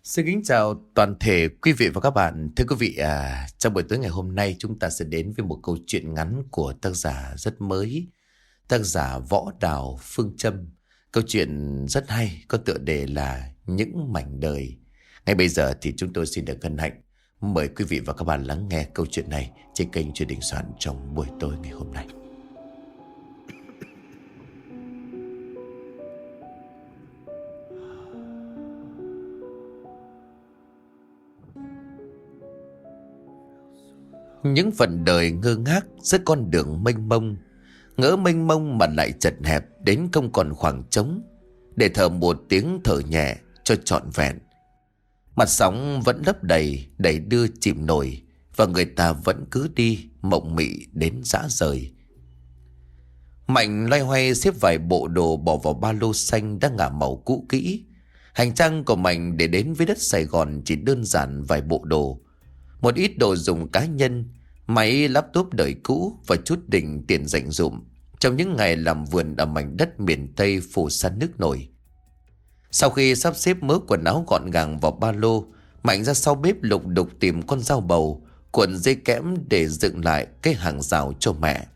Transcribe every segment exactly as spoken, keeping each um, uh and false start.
Xin kính chào toàn thể quý vị và các bạn. Thưa quý vị, à, trong buổi tối ngày hôm nay chúng ta sẽ đến với một câu chuyện ngắn của tác giả rất mới, tác giả Võ Đào Phương Trâm. Câu chuyện rất hay, có tựa đề là Những Mảnh Đời. Ngay bây giờ thì chúng tôi xin được hân hạnh mời quý vị và các bạn lắng nghe câu chuyện này trên kênh Chuyện Đình Soạn trong buổi tối ngày hôm nay. Những phần đời ngơ ngác giữa con đường mênh mông, ngỡ mênh mông mà lại chật hẹp đến không còn khoảng trống để thở một tiếng thở nhẹ cho trọn vẹn. Mặt sóng vẫn lấp đầy, đẩy đưa chìm nổi, và người ta vẫn cứ đi mộng mị đến rã rời. Mạnh loay hoay xếp vài bộ đồ bỏ vào ba lô xanh đã ngả màu cũ kỹ. Hành trang của Mạnh để đến với đất Sài Gòn chỉ đơn giản vài bộ đồ, một ít đồ dùng cá nhân, máy laptop đời cũ và chút đỉnh tiền dành dụm trong những ngày làm vườn ở mảnh đất miền Tây phủ sa nước nổi. Sau khi sắp xếp mớ quần áo gọn gàng vào ba lô, Mạnh ra sau bếp lục đục tìm con dao bầu, cuộn dây kẽm để dựng lại cái hàng rào cho mẹ.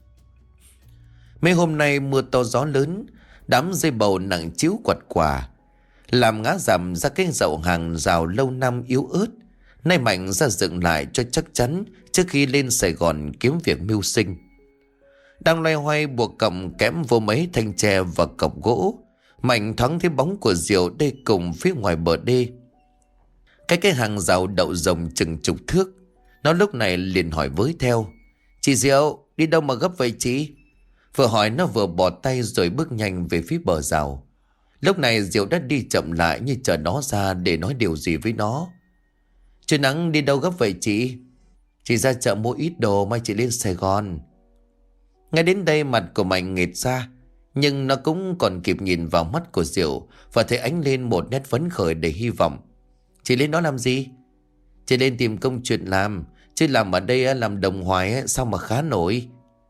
Mấy hôm nay mưa to gió lớn, đám dây bầu nặng chiếu quặt quà làm ngã rằm ra cái dậu hàng rào lâu năm yếu ớt. Nay Mạnh ra dựng lại cho chắc chắn trước khi lên Sài Gòn kiếm việc mưu sinh. Đang loay hoay buộc cọng kẽm vô mấy thanh tre và cọc gỗ, Mạnh thoáng thấy bóng của Diệu đây cùng phía ngoài bờ đê. Cái cái hàng rào đậu rồng chừng chục thước. Nó lúc này liền hỏi với theo: "Chị Diệu, đi đâu mà gấp vậy chị?" Vừa hỏi nó vừa bỏ tay rồi bước nhanh về phía bờ rào. Lúc này Diệu đã đi chậm lại như chờ nó ra để nói điều gì với nó. "Trời nắng đi đâu gấp vậy chị?" "Chị ra chợ mua ít đồ mai chị lên Sài Gòn." Ngay đến đây mặt của Mạnh nghệt ra, nhưng nó cũng còn kịp nhìn vào mắt của Diệu và thấy ánh lên một nét phấn khởi đầy hy vọng. "Chị lên đó làm gì?" "Chị lên tìm công chuyện làm, chứ làm ở đây làm đồng hoài sao mà khá nổi."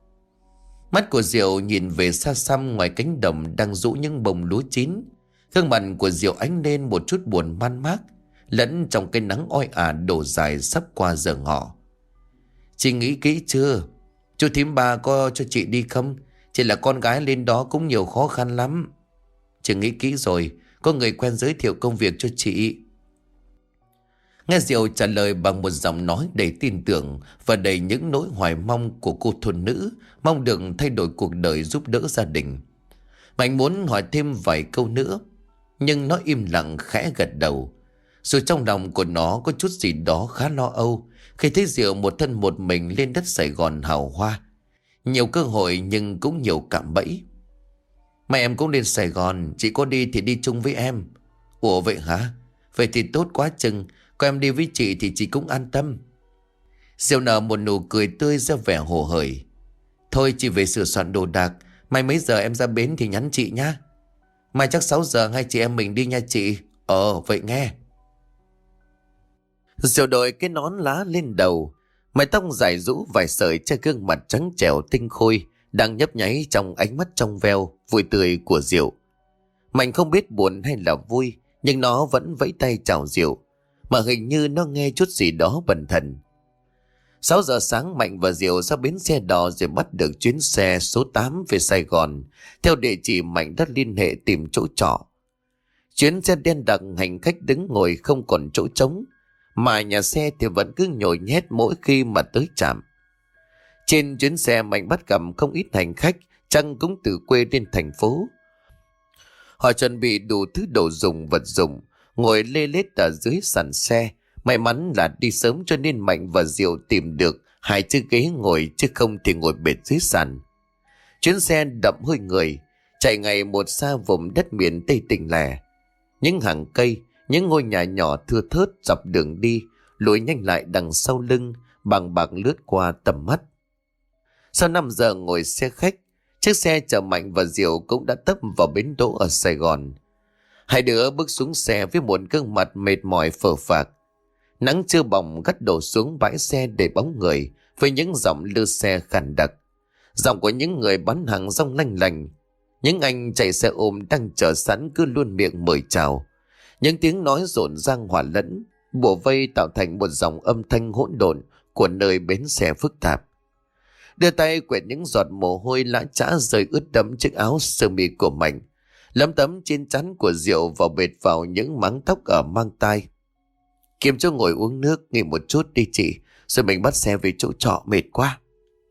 Mắt của Diệu nhìn về xa xăm ngoài cánh đồng đang rũ những bông lúa chín. Gương mặt của Diệu ánh lên một chút buồn man mác, lẫn trong cái nắng oi ả đổ dài sắp qua giờ ngọ. "Chị nghĩ kỹ chưa? Chú thím ba có cho chị đi không? Chị là con gái lên đó cũng nhiều khó khăn lắm." "Chị nghĩ kỹ rồi, có người quen giới thiệu công việc cho chị." Nghe Diệu trả lời bằng một giọng nói đầy tin tưởng và đầy những nỗi hoài mong của cô thôn nữ, mong được thay đổi cuộc đời giúp đỡ gia đình. Mạnh muốn hỏi thêm vài câu nữa, nhưng nó im lặng khẽ gật đầu. Rồi trong lòng của nó có chút gì đó khá lo âu khi thấy Diệu một thân một mình lên đất Sài Gòn hào hoa. Nhiều cơ hội nhưng cũng nhiều cạm bẫy. "Mẹ em cũng lên Sài Gòn, chị có đi thì đi chung với em." "Ủa vậy hả? Vậy thì tốt quá chừng, có em đi với chị thì chị cũng an tâm." Diệu nở một nụ cười tươi ra vẻ hồ hởi. "Thôi chị về sửa soạn đồ đạc, mai mấy giờ em ra bến thì nhắn chị nhá." "Mai chắc sáu giờ hai chị em mình đi nha chị." "Ờ vậy nghe." Diệu đội cái nón lá lên đầu, mái tóc dài rũ vài sợi che gương mặt trắng trẻo tinh khôi đang nhấp nháy trong ánh mắt trong veo vui tươi của Diệu. Mạnh không biết buồn hay là vui, nhưng nó vẫn vẫy tay chào Diệu, mà hình như nó nghe chút gì đó bần thần. Sáu giờ sáng Mạnh và Diệu ra bến xe đò rồi bắt được chuyến xe số tám về Sài Gòn theo địa chỉ Mạnh đã liên hệ tìm chỗ trọ. Chuyến xe đen đặc, hành khách đứng ngồi không còn chỗ trống, mà nhà xe thì vẫn cứ nhồi nhét mỗi khi mà tới trạm. Trên chuyến xe Mạnh bắt gặp không ít hành khách chăng cũng từ quê lên thành phố. Họ chuẩn bị đủ thứ đồ dùng vật dụng, ngồi lê lết ở dưới sàn xe. May mắn là đi sớm cho nên Mạnh và Diệu tìm được hai chiếc ghế ngồi, chứ không thì ngồi bệt dưới sàn. Chuyến xe đậm hơi người, chạy ngày một xa vùng đất miền Tây tỉnh lẻ. Những hàng cây, những ngôi nhà nhỏ thưa thớt dọc đường đi lùi nhanh lại đằng sau lưng, bằng bạc lướt qua tầm mắt. Sau năm giờ ngồi xe khách, chiếc xe chở Mạnh và Diệu cũng đã tấp vào bến đỗ ở Sài Gòn. Hai đứa bước xuống xe với một gương mặt mệt mỏi phờ phạc. Nắng trưa bỏng gắt đổ xuống bãi xe để bóng người với những giọng lư xe khàn đặc. Giọng của những người bán hàng rong lanh lành. Những anh chạy xe ôm đang chờ sẵn cứ luôn miệng mời chào. Những tiếng nói rộn rang hòa lẫn, bủa vây tạo thành một dòng âm thanh hỗn độn của nơi bến xe phức tạp. Đưa tay quẹt những giọt mồ hôi lã chã rơi ướt đẫm chiếc áo sơ mi của Mạnh, lấm tấm trên trán của Diệu vào bệt vào những máng tóc ở mang tai. Kiếm cho ngồi uống nước nghỉ một chút đi chị, rồi mình bắt xe về chỗ trọ, mệt quá.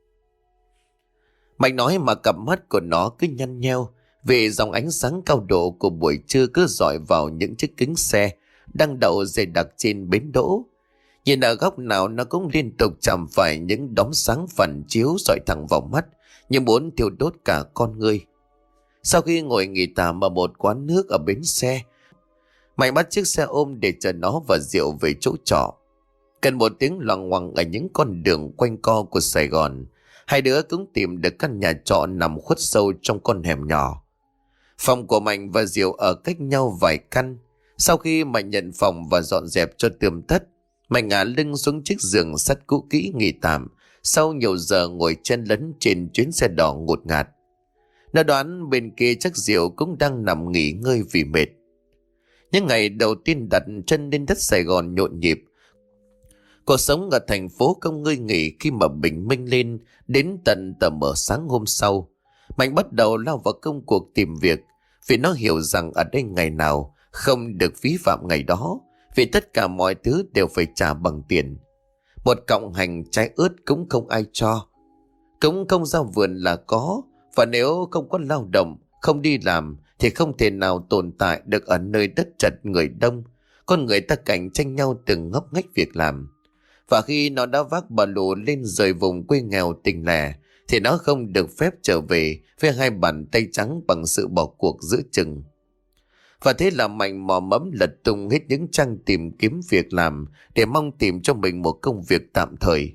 Mạnh nói mà cặp mắt của nó cứ nhăn nheo vì dòng ánh sáng cao độ của buổi trưa cứ dọi vào những chiếc kính xe đang đậu dày đặc trên bến đỗ. Nhìn ở góc nào nó cũng liên tục chạm phải những đốm sáng phản chiếu dọi thẳng vào mắt, như muốn thiêu đốt cả con người. Sau khi ngồi nghỉ tạm ở một quán nước ở bến xe, Mạnh bắt chiếc xe ôm để chờ nó và Diệu về chỗ trọ. Cần một tiếng loằng ngoằng ở những con đường quanh co của Sài Gòn, hai đứa cũng tìm được căn nhà trọ nằm khuất sâu trong con hẻm nhỏ. Phòng của Mạnh và Diệu ở cách nhau vài căn. Sau khi Mạnh nhận phòng và dọn dẹp cho tươm tất, Mạnh ngả lưng xuống chiếc giường sắt cũ kỹ nghỉ tạm sau nhiều giờ ngồi chen lấn trên chuyến xe đỏ ngột ngạt. Nó đoán bên kia chắc Diệu cũng đang nằm nghỉ ngơi vì mệt. Những ngày đầu tiên đặt chân lên đất Sài Gòn nhộn nhịp. Cuộc sống ở thành phố không ngơi nghỉ khi mà bình minh lên. Đến tận tờ mờ sáng hôm sau, Mạnh bắt đầu lao vào công cuộc tìm việc, vì nó hiểu rằng ở đây ngày nào không được vi phạm ngày đó, vì tất cả mọi thứ đều phải trả bằng tiền. Một cọng hành trái ớt cũng không ai cho, cũng không ra vườn là có. Và nếu không có lao động, không đi làm thì không thể nào tồn tại được ở nơi đất chật người đông. Con người ta cạnh tranh nhau từng ngóc ngách việc làm. Và khi nó đã vác ba lô lên rời vùng quê nghèo tình lẻ, thì nó không được phép trở về với hai bàn tay trắng bằng sự bỏ cuộc giữa chừng. Và thế là Mạnh mò mẫm lật tung hết những trang tìm kiếm việc làm để mong tìm cho mình một công việc tạm thời.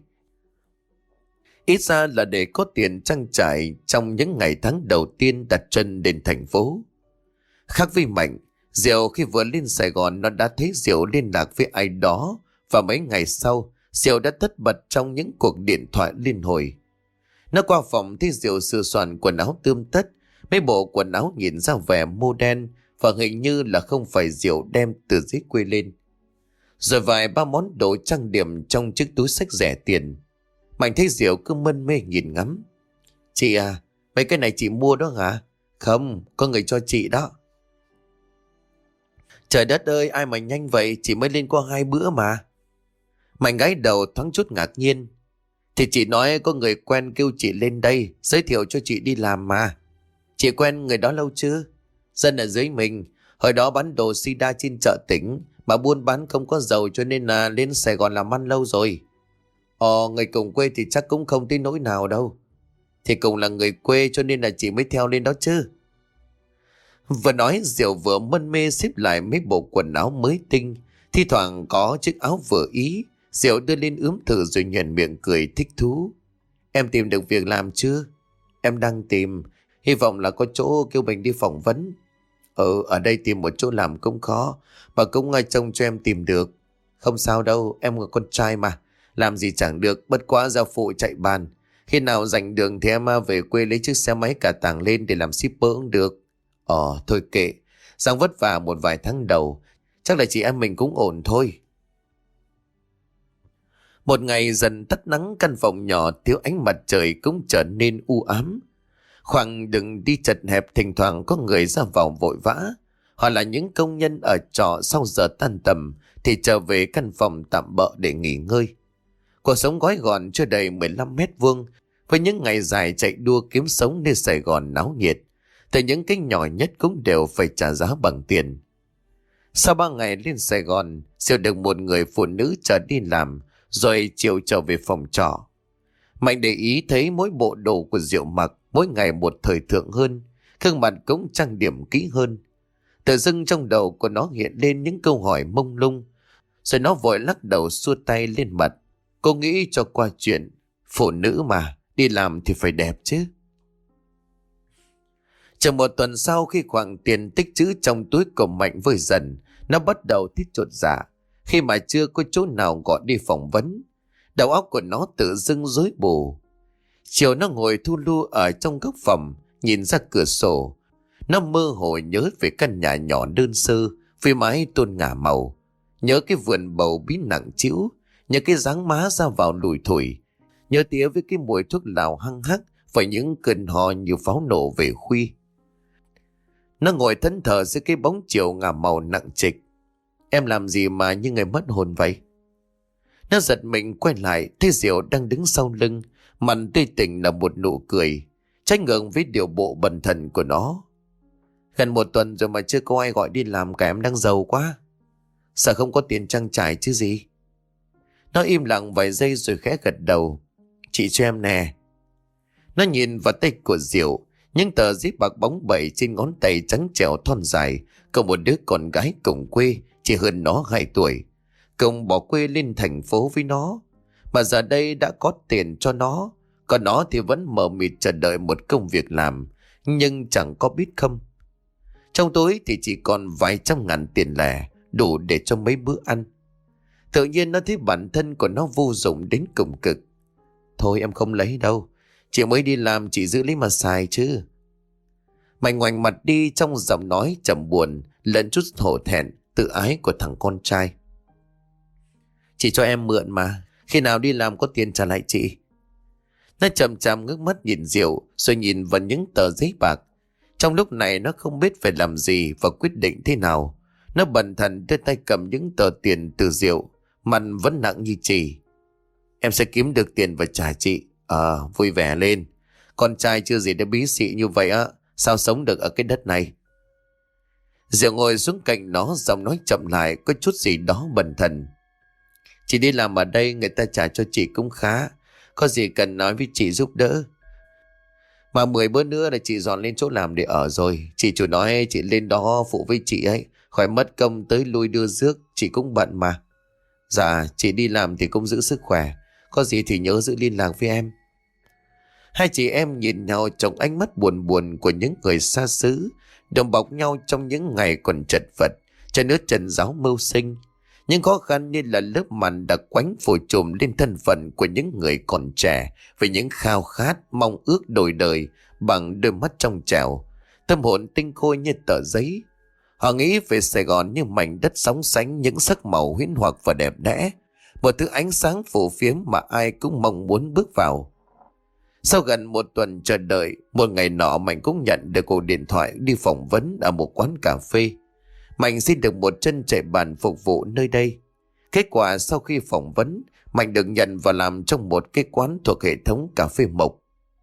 Ít ra là để có tiền trang trải trong những ngày tháng đầu tiên đặt chân đến thành phố. Khác với Mạnh, Diệu khi vừa lên Sài Gòn nó đã thấy Diệu liên lạc với ai đó, và mấy ngày sau Diệu đã tất bật trong những cuộc điện thoại liên hồi. Nó qua phòng thấy Diệu sửa soạn quần áo tươm tất, mấy bộ quần áo nhìn ra vẻ modern và hình như là không phải Diệu đem từ dưới quê lên. Rồi vài ba món đồ trang điểm trong chiếc túi xách rẻ tiền. Mạnh thấy Diệu cứ mân mê nhìn ngắm. Chị à, mấy cái này chị mua đó hả? Không, có người cho chị đó. Trời đất ơi, ai mà nhanh vậy, chị mới lên qua hai bữa mà. Mạnh gái đầu thoáng chút ngạc nhiên. Thì chị nói có người quen kêu chị lên đây, giới thiệu cho chị đi làm mà. Chị quen người đó lâu chưa? Dân ở dưới mình, hồi đó bán đồ sida trên chợ tỉnh, mà buôn bán không có giàu cho nên là lên Sài Gòn làm ăn lâu rồi. Ồ, người cùng quê thì chắc cũng không tới nỗi nào đâu. Thì cùng là người quê cho nên là chị mới theo lên đó chứ. Vừa nói Diệu vừa mân mê xếp lại mấy bộ quần áo mới tinh, thi thoảng có chiếc áo vừa ý. Diệu đưa lên ướm thử rồi nhoẻn miệng cười thích thú. Em tìm được việc làm chưa? Em đang tìm, hy vọng là có chỗ kêu mình đi phỏng vấn. Ừ, ở đây tìm một chỗ làm cũng khó, mà cũng ngay trông cho em tìm được. Không sao đâu, em là con trai mà, làm gì chẳng được, bất quá ra phụ chạy bàn. Khi nào rảnh đường thì em về quê lấy chiếc xe máy cả tàng lên để làm shipper cũng được. Ờ, thôi kệ, Giang vất vả một vài tháng đầu, chắc là chị em mình cũng ổn thôi. Một ngày dần tắt nắng, căn phòng nhỏ thiếu ánh mặt trời cũng trở nên u ám. Khoảng đường đi chật hẹp, thỉnh thoảng có người ra vào vội vã. Họ là những công nhân ở trọ sau giờ tan tầm thì trở về căn phòng tạm bợ để nghỉ ngơi. Cuộc sống gói gọn chưa đầy mười lăm mét vuông, với những ngày dài chạy đua kiếm sống nơi Sài Gòn náo nhiệt. Từ những cái nhỏ nhất cũng đều phải trả giá bằng tiền. Sau ba ngày lên Sài Gòn, Diệu được một người phụ nữ chở đi làm, rồi chiều trở về phòng trọ. Mạnh để ý thấy mỗi bộ đồ của Diệu mặc mỗi ngày một thời thượng hơn, gương mặt cũng trang điểm kỹ hơn. Tự dưng trong đầu của nó hiện lên những câu hỏi mông lung, rồi nó vội lắc đầu xua tay lên mặt. Cô nghĩ cho qua chuyện, phụ nữ mà, đi làm thì phải đẹp chứ. Chừng một tuần sau, khi khoản tiền tích trữ trong túi của Mạnh vơi dần, nó bắt đầu thít chột dạ khi mà chưa có chỗ nào gọi đi phỏng vấn. Đầu óc của nó tự dưng rối bù. Chiều nó ngồi thu lu ở trong góc phòng, nhìn ra cửa sổ. Nó mơ hồ nhớ về căn nhà nhỏ đơn sơ Vì mái tôn ngả màu, nhớ cái vườn bầu bí nặng trĩu, nhớ cái dáng má ra vào lùi thủi, nhớ tía với cái mùi thuốc lào hăng hắc và những cơn hò như pháo nổ về khuya. Nó ngồi thẫn thờ dưới cái bóng chiều ngả màu nặng trịch. Em làm gì mà như người mất hồn vậy? Nó giật mình quay lại, thấy Diệu đang đứng sau lưng, mặt tươi tỉnh là một nụ cười, trái ngược với điệu bộ bần thần của nó. Gần một tuần rồi mà chưa có ai gọi đi làm cả, em đang giàu quá. Sợ không có tiền trang trải chứ gì? Nó im lặng vài giây rồi khẽ gật đầu. Chị cho em nè. Nó nhìn vào tay của Diệu, những tờ giấy bạc bóng bẩy trên ngón tay trắng trẻo thon dài. Có một đứa con gái cùng quê, chỉ hơn nó hai tuổi. Công bỏ quê lên thành phố với nó, mà giờ đây đã có tiền cho nó. Còn nó thì vẫn mờ mịt chờ đợi một công việc làm, nhưng chẳng có biết không. Trong túi thì chỉ còn vài trăm ngàn tiền lẻ, đủ để cho mấy bữa ăn. Tự nhiên nó thấy bản thân của nó vô dụng đến cùng cực. Thôi em không lấy đâu, chị mới đi làm chị giữ lấy mà xài chứ. Mạnh ngoảnh mặt đi, trong giọng nói trầm buồn lẫn chút hổ thẹn tự ái của thằng con trai. Chị cho em mượn mà, khi nào đi làm có tiền trả lại chị. Nó chậm chậm ngước mắt nhìn Diệu, rồi nhìn vào những tờ giấy bạc. Trong lúc này nó không biết phải làm gì và quyết định thế nào. Nó bần thần đưa tay cầm những tờ tiền từ Diệu, mặt vẫn nặng như chì. Em sẽ kiếm được tiền và trả chị. Ờ, vui vẻ lên. Con trai chưa gì đã bí xị như vậy á, sao sống được ở cái đất này? Diệu ngồi xuống cạnh nó, giọng nói chậm lại, có chút gì đó bần thần. Chị đi làm ở đây, người ta trả cho chị cũng khá. Có gì cần nói với chị giúp đỡ. Mà mười bữa nữa là chị dọn lên chỗ làm để ở rồi. Chị chủ nói chị lên đó phụ với chị ấy, khỏi mất công tới lui đưa rước, chị cũng bận mà. Dạ, chị đi làm thì cũng giữ sức khỏe, có gì thì nhớ giữ liên lạc với em. Hai chị em nhìn nhau trong ánh mắt buồn buồn của những người xa xứ, đùm bọc nhau trong những ngày còn chật vật, cho nước trần giáo mưu sinh. Những khó khăn như là lớp màn đặc quánh phủ trùm lên thân phận của những người còn trẻ, với những khao khát, mong ước đổi đời bằng đôi mắt trong trẻo, tâm hồn tinh khôi như tờ giấy. Họ nghĩ về Sài Gòn như mảnh đất sóng sánh những sắc màu huyễn hoặc và đẹp đẽ, một thứ ánh sáng phù phiếm mà ai cũng mong muốn bước vào. Sau gần một tuần chờ đợi, một ngày nọ Mạnh cũng nhận được cuộc điện thoại đi phỏng vấn ở một quán cà phê. Mạnh xin được một chân chạy bàn phục vụ nơi đây. Kết quả sau khi phỏng vấn, Mạnh được nhận vào làm trong một cái quán thuộc hệ thống cà phê Mộc.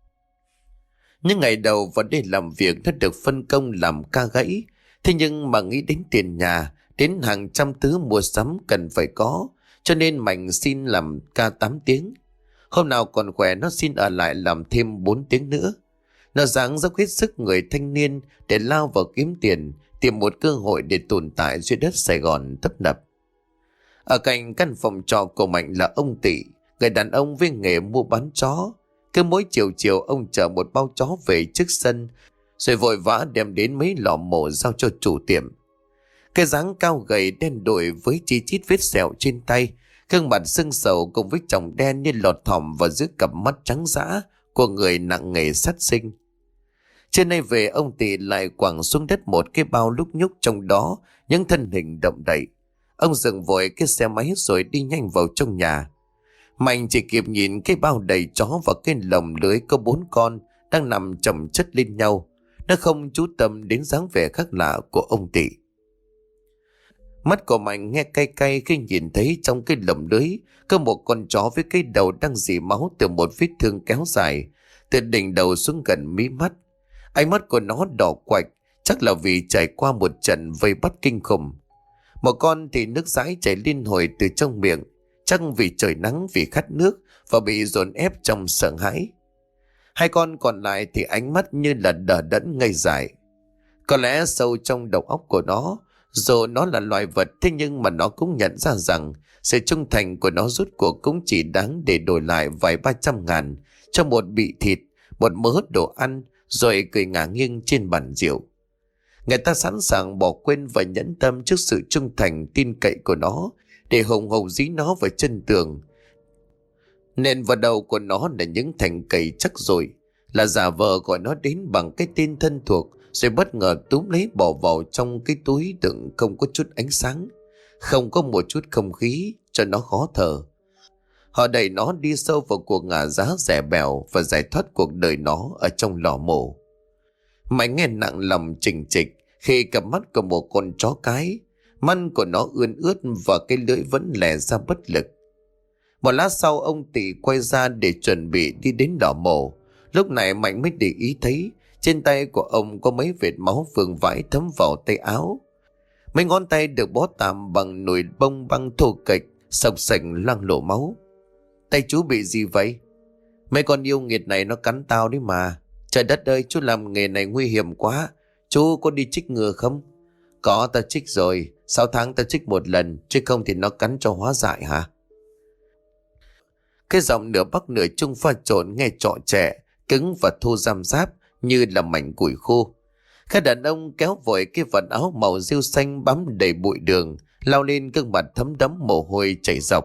Những ngày đầu vào đây làm việc nó được phân công làm ca gãy. Thế nhưng mà nghĩ đến tiền nhà, đến hàng trăm thứ mua sắm cần phải có, cho nên Mạnh xin làm ca tám tiếng. Hôm nào còn khỏe nó xin ở lại làm thêm bốn tiếng nữa. Nó ráng dốc hết sức người thanh niên để lao vào kiếm tiền, tìm một cơ hội để tồn tại dưới đất Sài Gòn tấp nập. Ở cạnh căn phòng trọ của Mạnh là ông Tị, người đàn ông với nghề mua bán chó. Cứ mỗi chiều chiều ông chở một bao chó về trước sân, rồi vội vã đem đến mấy lò mổ giao cho chủ tiệm. Cái dáng cao gầy đen đủi với chi chít vết sẹo trên tay, gương mặt sưng sầu cùng với chồng đen như lọt thỏm vào giữa cặp mắt trắng dã của người nặng nghề sát sinh. Trưa nay về ông Tị lại quẳng xuống đất một cái bao lúc nhúc, trong đó những thân hình động đậy. Ông dừng vội cái xe máy rồi đi nhanh vào trong nhà. Mạnh chỉ kịp nhìn cái bao đầy chó và cái lồng lưới có bốn con đang nằm chồng chất lên nhau. Nó không chú tâm đến dáng vẻ khác lạ của ông Tị. Mắt của Mạnh nghe cay cay khi nhìn thấy trong cái lồng lưới có một con chó với cái đầu đang rỉ máu từ một vết thương kéo dài từ đỉnh đầu xuống gần mí mắt. Ánh mắt của nó đỏ quạch, chắc là vì trải qua một trận vây bắt kinh khủng. Một con thì nước dãi chảy liên hồi từ trong miệng, chắc vì trời nắng, vì khát nước và bị dồn ép trong sợ hãi. Hai con còn lại thì ánh mắt như là đờ đẫn ngây dại. Có lẽ sâu trong đầu óc của nó, dù nó là loài vật, thế nhưng mà nó cũng nhận ra rằng sự trung thành của nó rốt cuộc cũng chỉ đáng để đổi lại vài ba trăm ngàn cho một bị thịt, một mớ đồ ăn, rồi cười ngả nghiêng trên bàn rượu. Người ta sẵn sàng bỏ quên và nhẫn tâm trước sự trung thành tin cậy của nó để hùng hậu dí nó vào chân tường. Nền vào đầu của nó là những thành cầy chắc rồi, là giả vờ gọi nó đến bằng cái tên thân thuộc rồi bất ngờ túm lấy bỏ vào trong cái túi đựng không có chút ánh sáng, không có một chút không khí cho nó khó thở. Họ đẩy nó đi sâu vào cuộc ngả giá rẻ bèo và giải thoát cuộc đời nó ở trong lò mổ. Mạnh nghe nặng lòng chình chịch khi cặp mắt của một con chó cái, mắt của nó ươn ướt và cái lưỡi vẫn lè ra bất lực. Một lát sau ông Tị quay ra để chuẩn bị đi đến lò mổ. Lúc này Mạnh mới để ý thấy trên tay của ông có mấy vệt máu vương vãi thấm vào tay áo. Mấy ngón tay được bó tạm bằng nồi bông băng thô kệch, sộc sành loang lổ máu. Tay chú bị gì vậy? Mấy con yêu nghiệt này nó cắn tao đấy mà. Trời đất ơi, chú làm nghề này nguy hiểm quá. Chú có đi chích ngừa không? Có, ta chích rồi. Sáu tháng ta chích một lần, chứ không thì nó cắn cho hóa dại hả? Cái giọng nửa bắc nửa trung pha trộn nghe trọ trẻ, cứng và thô răm ráp như là mảnh củi khô. Các đàn ông kéo vội cái vật áo màu rêu xanh bám đầy bụi đường, lao lên gương mặt thấm đẫm mồ hôi chảy dọc.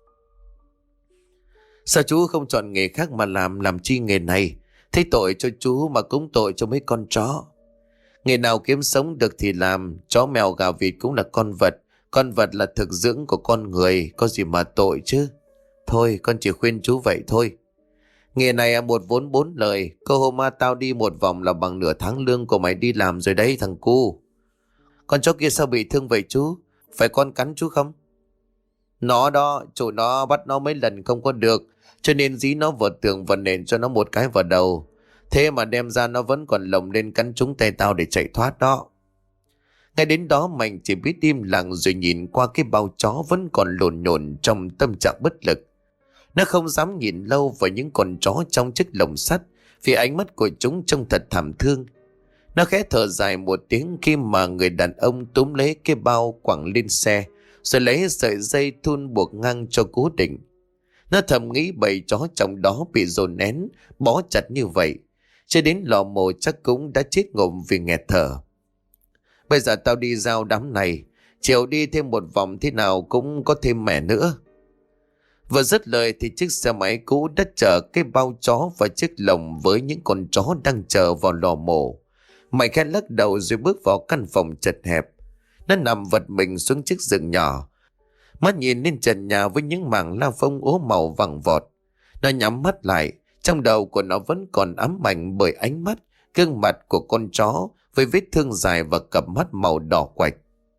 Sao chú không chọn nghề khác mà làm, làm chi nghề này? Thấy tội cho chú mà cũng tội cho mấy con chó. Nghề nào kiếm sống được thì làm, chó mèo gà vịt cũng là con vật, con vật là thực dưỡng của con người, có gì mà tội chứ. Thôi con chỉ khuyên chú vậy thôi. Nghề này à, một vốn bốn lời, cơ hôm mà tao đi một vòng là bằng nửa tháng lương của mày đi làm rồi đấy thằng cu. Con chó kia sao bị thương vậy chú? Phải con cắn chú không? Nó đó, chủ nó bắt nó mấy lần không có được, cho nên dí nó vào tường và nện cho nó một cái vào đầu. Thế mà đem ra nó vẫn còn lồng lên cắn trúng tay tao để chạy thoát đó. Ngay đến đó Mạnh chỉ biết im lặng rồi nhìn qua cái bao chó vẫn còn lồn nhồn trong tâm trạng bất lực. Nó không dám nhìn lâu vào những con chó trong chiếc lồng sắt vì ánh mắt của chúng trông thật thảm thương. Nó khẽ thở dài một tiếng khi mà người đàn ông túm lấy cái bao quẳng lên xe rồi lấy sợi dây thun buộc ngang cho cố định. Nó thầm nghĩ bầy chó trong đó bị dồn nén, bó chặt như vậy, cho đến lò mổ chắc cũng đã chết ngộm vì nghẹt thở. Bây giờ tao đi giao đám này, chiều đi thêm một vòng thế nào cũng có thêm mẻ nữa. Vừa dứt lời thì chiếc xe máy cũ đã chở cái bao chó và chiếc lồng với những con chó đang chờ vào lò mổ. Mày khẽ lắc đầu rồi bước vào căn phòng chật hẹp. Nó nằm vật mình xuống chiếc giường nhỏ, mắt nhìn lên trần nhà với những mảng la phông ố màu vàng vọt. Nó nhắm mắt lại, trong đầu của nó vẫn còn ám ảnh bởi ánh mắt, gương mặt của con chó với vết thương dài và cặp mắt màu đỏ quạch.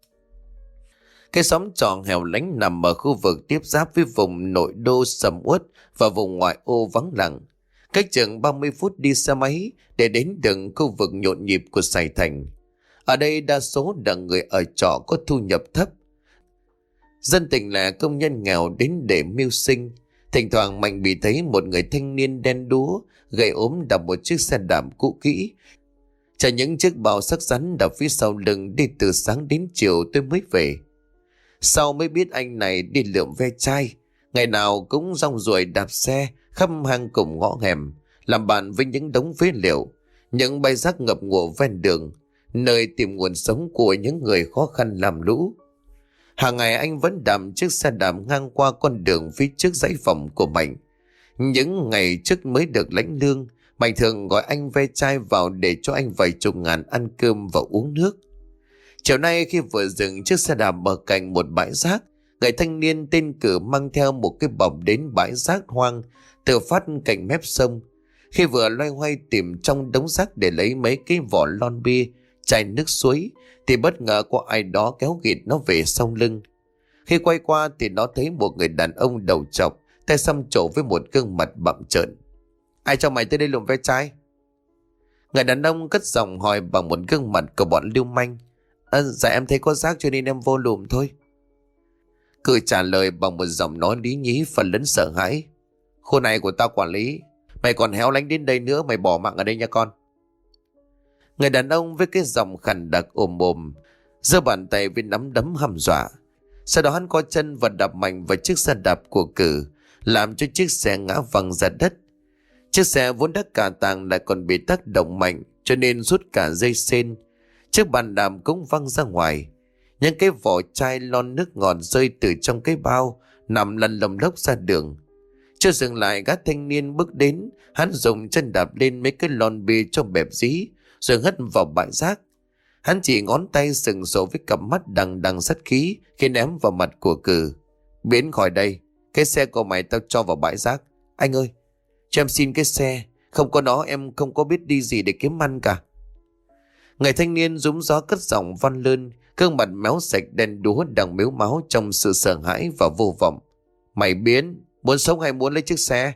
Cái xóm trọ hẻo lánh nằm ở khu vực tiếp giáp với vùng nội đô sầm uất và vùng ngoại ô vắng lặng. Cách chừng ba mươi phút đi xe máy để đến đường khu vực nhộn nhịp của Sài Thành. Ở đây đa số là người ở trọ có thu nhập thấp. Dân tình là công nhân nghèo đến để mưu sinh. Thỉnh thoảng Mạnh bị thấy một người thanh niên đen đúa, gầy ốm đạp một chiếc xe đạp cũ kỹ, chở những chiếc bao sắc rắn đạp phía sau lưng đi từ sáng đến chiều tôi mới về. Sau mới biết anh này đi lượm ve chai, ngày nào cũng rong ruổi đạp xe khắp hang cùng ngõ hẻm, làm bạn với những đống phế liệu, những bãi rác ngập ngụa ven đường, nơi tìm nguồn sống của những người khó khăn làm lũ. Hàng ngày anh vẫn đạp chiếc xe đạp ngang qua con đường phía trước dãy phòng của Mạnh. Những ngày trước mới được lãnh lương, Mạnh thường gọi anh ve chai vào để cho anh vài chục ngàn ăn cơm và uống nước. Chiều nay khi vừa dừng chiếc xe đạp ở cạnh một bãi rác, người thanh niên tên Cử mang theo một cái bọc đến bãi rác hoang tự phát cạnh mép sông. Khi vừa loay hoay tìm trong đống rác để lấy mấy cái vỏ lon bia, chai nước suối, thì bất ngờ có ai đó kéo ghịt nó về sau lưng. Khi quay qua thì nó thấy một người đàn ông đầu trọc, tay xăm trổ với một gương mặt bặm trợn. Ai cho mày tới đây lượm ve chai? Người đàn ông cất giọng hỏi bằng một gương mặt của bọn lưu manh. À, dạ em thấy có rác cho nên em vô lùm thôi. Cử trả lời bằng một giọng nói lý nhí phần lẫn sợ hãi. Khu này của tao quản lý, mày còn héo lánh đến đây nữa, mày bỏ mạng ở đây nha con. Người đàn ông với cái giọng khàn đặc ồm ồm giơ bàn tay với nắm đấm hăm dọa. Sau đó hắn co chân và đạp mạnh vào chiếc xe đạp của Cử, làm cho chiếc xe ngã văng ra đất. Chiếc xe vốn đã cả tàng lại còn bị tác động mạnh, cho nên rút cả dây sên. Chiếc bàn đạp cũng văng ra ngoài. Những cái vỏ chai lon nước ngọt rơi từ trong cái bao, nằm lăn lồng lốc ra đường. Chưa dừng lại, gã thanh niên bước đến, hắn dùng chân đạp lên mấy cái lon bia cho bẹp dí, rồi hất vào bãi rác. Hắn chỉ ngón tay sừng sộ với cặp mắt đằng đằng sắt khí khi ném vào mặt của Cử. Biến khỏi đây, cái xe của mày tao cho vào bãi rác. Anh ơi, cho em xin cái xe, không có nó em không có biết đi gì để kiếm ăn cả. Người thanh niên rúm gió cất giọng van lơn, gương mặt méo sạch đen đúa đang mếu máu trong sự sợ hãi và vô vọng. Mày biến, muốn sống hay muốn lấy chiếc xe?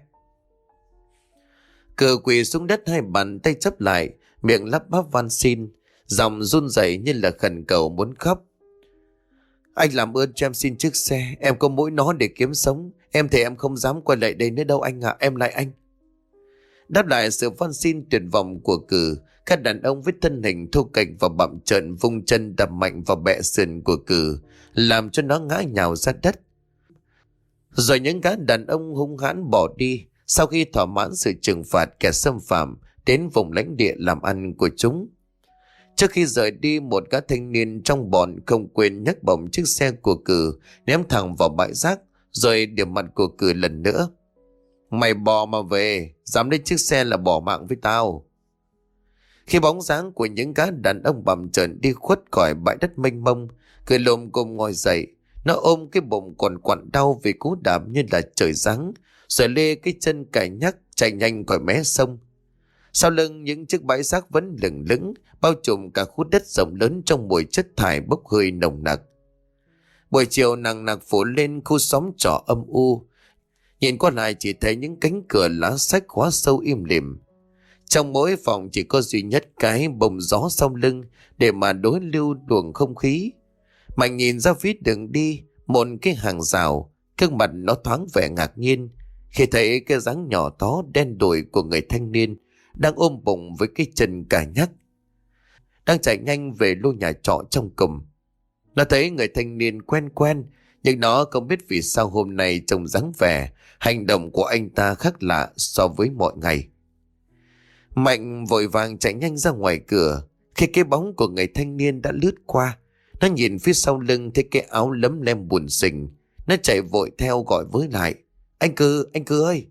Cử quỳ xuống đất, hai bàn tay chấp lại, miệng lắp bắp van xin, giọng run rẩy như là khẩn cầu muốn khóc. Anh làm ơn cho em xin chiếc xe, em có mỗi nó để kiếm sống. Em thề em không dám quay lại đây nữa đâu anh ạ, em lại anh. Đáp lại sự van xin tuyệt vọng của Cử, các đàn ông với thân hình thô kệch và bặm trợn vung chân đập mạnh vào bẹ sườn của Cử, làm cho nó ngã nhào ra đất. Rồi những gã đàn ông hung hãn bỏ đi sau khi thỏa mãn sự trừng phạt kẻ xâm phạm đến vùng lãnh địa làm ăn của chúng. Trước khi rời đi, một gã thanh niên trong bọn không quên nhấc bổng chiếc xe của Cử ném thẳng vào bãi rác, rồi điểm mặt của Cử lần nữa. Mày bò mà về, dám lấy chiếc xe là bỏ mạng với tao. Khi bóng dáng của những gã đàn ông bầm trợn đi khuất khỏi bãi đất mênh mông, Cử lồm cồm ngồi dậy. Nó ôm cái bụng còn quặn đau vì cú đạp như là trời giáng, rồi lê cái chân cày nhắc chạy nhanh khỏi mé sông. Sau lưng những chiếc bãi rác vẫn lửng lững, bao trùm cả khu đất rộng lớn trong mùi chất thải bốc hơi nồng nặc. Buổi chiều nặng nặc phủ lên khu xóm trọ âm u. Nhìn qua lại chỉ thấy những cánh cửa lá sách khóa sâu im lìm. Trong mỗi phòng chỉ có duy nhất cái bồng gió sau lưng để mà đối lưu luồng không khí. Mạnh nhìn ra phía đường đi, một cái hàng rào, gương mặt nó thoáng vẻ ngạc nhiên khi thấy cái dáng nhỏ tó đen đủi của người thanh niên đang ôm bụng với cái chân cà nhắc, đang chạy nhanh về lô nhà trọ trong cùng. Nó thấy người thanh niên quen quen, nhưng nó không biết vì sao hôm nay trông dáng vẻ, hành động của anh ta khác lạ so với mọi ngày. Mạnh vội vàng chạy nhanh ra ngoài cửa. Khi cái bóng của người thanh niên đã lướt qua, nó nhìn phía sau lưng thấy cái áo lấm lem buồn xình. Nó chạy vội theo gọi với lại: Anh Cử, anh Cử ơi!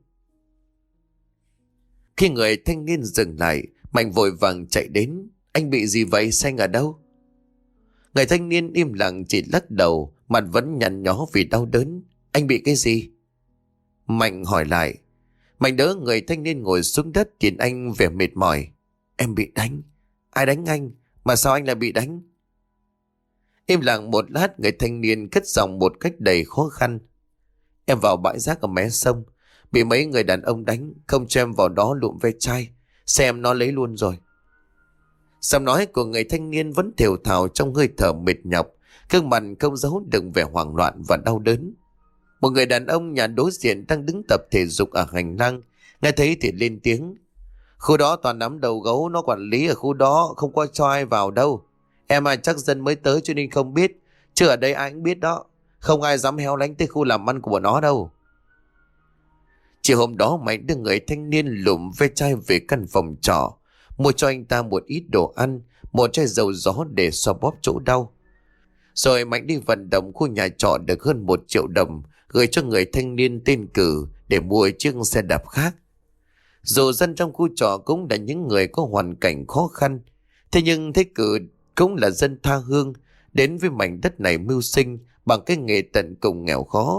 Khi người thanh niên dừng lại, Mạnh vội vàng chạy đến. Anh bị gì vậy, Xanh ở đâu? Người thanh niên im lặng chỉ lắc đầu, mặt vẫn nhăn nhó vì đau đớn. Anh bị cái gì? Mạnh hỏi lại. Mạnh đỡ người thanh niên ngồi xuống đất, nhìn anh vẻ mệt mỏi. Em bị đánh. Ai đánh anh? Mà sao anh lại bị đánh? Im lặng một lát, người thanh niên cất giọng một cách đầy khó khăn. Em vào bãi rác ở mé sông, bị mấy người đàn ông đánh, không cho em vào đó lụm ve chai, xem nó lấy luôn rồi. Giọng nói của người thanh niên vẫn thều thào trong hơi thở mệt nhọc, gương mặt không giấu được vẻ hoảng loạn và đau đớn. Một người đàn ông nhà đối diện đang đứng tập thể dục ở hành lang, nghe thấy thì lên tiếng. Khu đó toàn đám đầu gấu, nó quản lý ở khu đó, không có cho ai vào đâu. Em à, chắc dân mới tới cho nên không biết, chứ ở đây ai cũng biết đó. Không ai dám heo lánh tới khu làm ăn của bọn nó đâu. Chiều hôm đó Mạnh đưa người thanh niên lụm ve chai về căn phòng trọ, mua cho anh ta một ít đồ ăn, một chai dầu gió để xoa bóp chỗ đau. Rồi Mạnh đi vận động khu nhà trọ được hơn một triệu đồng, gửi cho người thanh niên tên Cử để mua chiếc xe đạp khác. Dù dân trong khu trọ cũng là những người có hoàn cảnh khó khăn, thế nhưng thế Cử cũng là dân tha hương, đến với mảnh đất này mưu sinh bằng cái nghề tận cùng nghèo khó.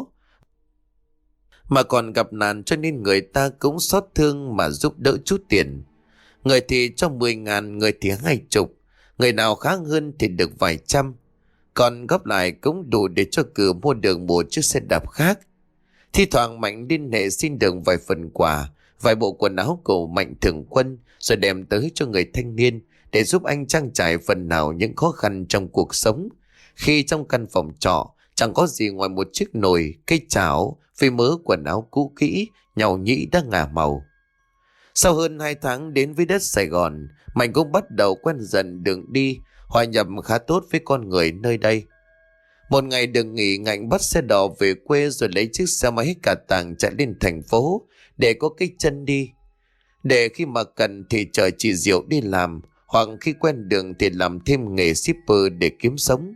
Mà còn gặp nạn cho nên người ta cũng xót thương mà giúp đỡ chút tiền. Người thì cho mười ngàn, người thì hai chục, người nào khá hơn thì được vài trăm. Còn góp lại cũng đủ để cho Cử mua được một chiếc xe đạp khác. Thi thoảng Mạnh liên hệ xin được vài phần quà, vài bộ quần áo của Mạnh thường quân, rồi đem tới cho người thanh niên để giúp anh trang trải phần nào những khó khăn trong cuộc sống. Khi trong căn phòng trọ chẳng có gì ngoài một chiếc nồi, cây chảo, với mớ quần áo cũ kỹ, nhàu nhĩ đã ngả màu. Sau hơn hai tháng đến với đất Sài Gòn, Mạnh cũng bắt đầu quen dần đường đi, hòa nhập khá tốt với con người nơi đây. Một ngày được nghỉ, Ngạnh bắt xe đò về quê rồi lấy chiếc xe máy cả tàng chạy lên thành phố để có cái chân đi. Để khi mà cần thì chờ chị Diệu đi làm, hoặc khi quen đường thì làm thêm nghề shipper để kiếm sống.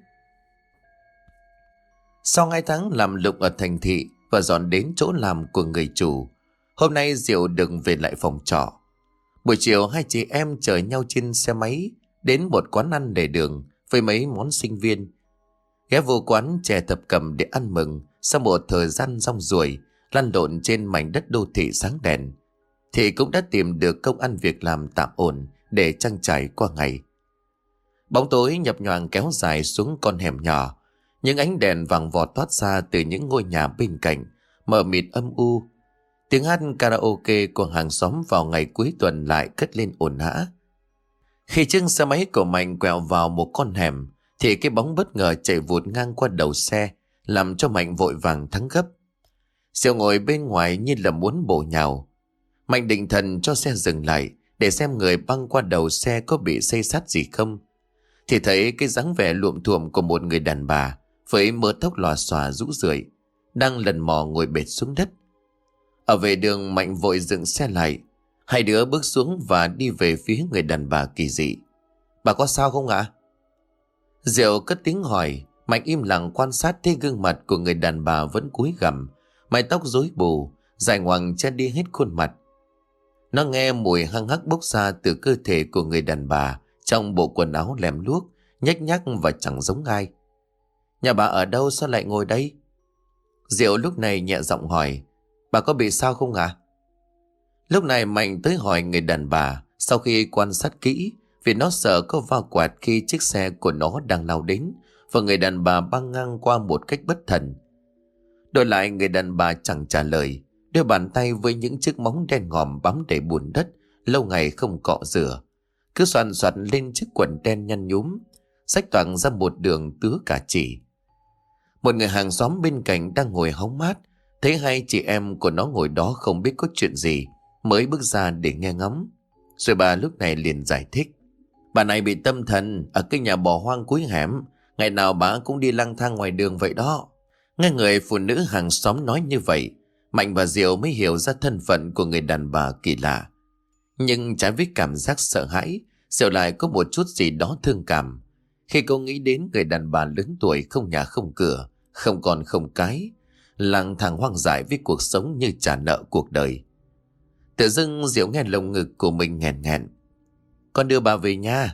Sau hai tháng làm lụng ở thành thị và dọn đến chỗ làm của người chủ, hôm nay Diệu được về lại phòng trọ. Buổi chiều hai chị em chở nhau trên xe máy đến một quán ăn lề đường với mấy món sinh viên. Ghé vô quán chè thập cẩm để ăn mừng sau một thời gian rong ruổi lăn lộn trên mảnh đất đô thị sáng đèn, thì cũng đã tìm được công ăn việc làm tạm ổn để trang trải qua ngày. Bóng tối nhập nhoàng kéo dài xuống con hẻm nhỏ, những ánh đèn vàng vọt toát ra từ những ngôi nhà bên cạnh, mờ mịt âm u. Tiếng hát karaoke của hàng xóm vào ngày cuối tuần lại cất lên ồn ào. Khi chiếc xe máy của Mạnh quẹo vào một con hẻm, thì cái bóng bất ngờ chạy vụt ngang qua đầu xe, làm cho Mạnh vội vàng thắng gấp. Diệu ngồi bên ngoài như là muốn bổ nhào. Mạnh định thần cho xe dừng lại để xem người băng qua đầu xe có bị xây xát gì không, thì thấy cái dáng vẻ luộm thuộm của một người đàn bà với mớ tóc lòa xòa rũ rượi đang lần mò ngồi bệt xuống đất. Ở vệ đường, Mạnh vội dừng xe lại. Hai đứa bước xuống và đi về phía người đàn bà kỳ dị. "Bà có sao không ạ?" Diệu cất tiếng hỏi. Mạnh im lặng quan sát thấy gương mặt của người đàn bà vẫn cúi gằm, mái tóc rối bù, dài ngoằng che đi hết khuôn mặt. Nó nghe mùi hăng hắc bốc ra từ cơ thể của người đàn bà trong bộ quần áo lem luốc, nhếch nhác và chẳng giống ai. "Nhà bà ở đâu, sao lại ngồi đây?" Diệu lúc này nhẹ giọng hỏi. "Bà có bị sao không ạ?" Lúc này Mạnh tới hỏi người đàn bà. Sau khi quan sát kỹ, vì nó sợ có va quẹt khi chiếc xe của nó đang lao đến và người đàn bà băng ngang qua một cách bất thần. Đổi lại, người đàn bà chẳng trả lời, đôi bàn tay với những chiếc móng đen ngòm bám đầy bùn đất lâu ngày không cọ rửa, cứ xoàn xoàn lên chiếc quần đen nhăn nhúm, xách toạc ra một đường tứa cả chỉ. Một người hàng xóm bên cạnh đang ngồi hóng mát, thấy hai chị em của nó ngồi đó không biết có chuyện gì, mới bước ra để nghe ngóng. Rồi bà lúc này liền giải thích. "Bà này bị tâm thần ở cái nhà bỏ hoang cuối hẻm, ngày nào bà cũng đi lang thang ngoài đường vậy đó." Nghe người phụ nữ hàng xóm nói như vậy, Mạnh và Diệu mới hiểu ra thân phận của người đàn bà kỳ lạ. Nhưng trái với cảm giác sợ hãi, Diệu lại có một chút gì đó thương cảm khi cô nghĩ đến người đàn bà lớn tuổi không nhà không cửa, không con không cái, lang thang hoang dại với cuộc sống như trả nợ cuộc đời. Tự dưng Diệu nghe lồng ngực của mình nghẹn nghẹn. "Con đưa bà về nhà."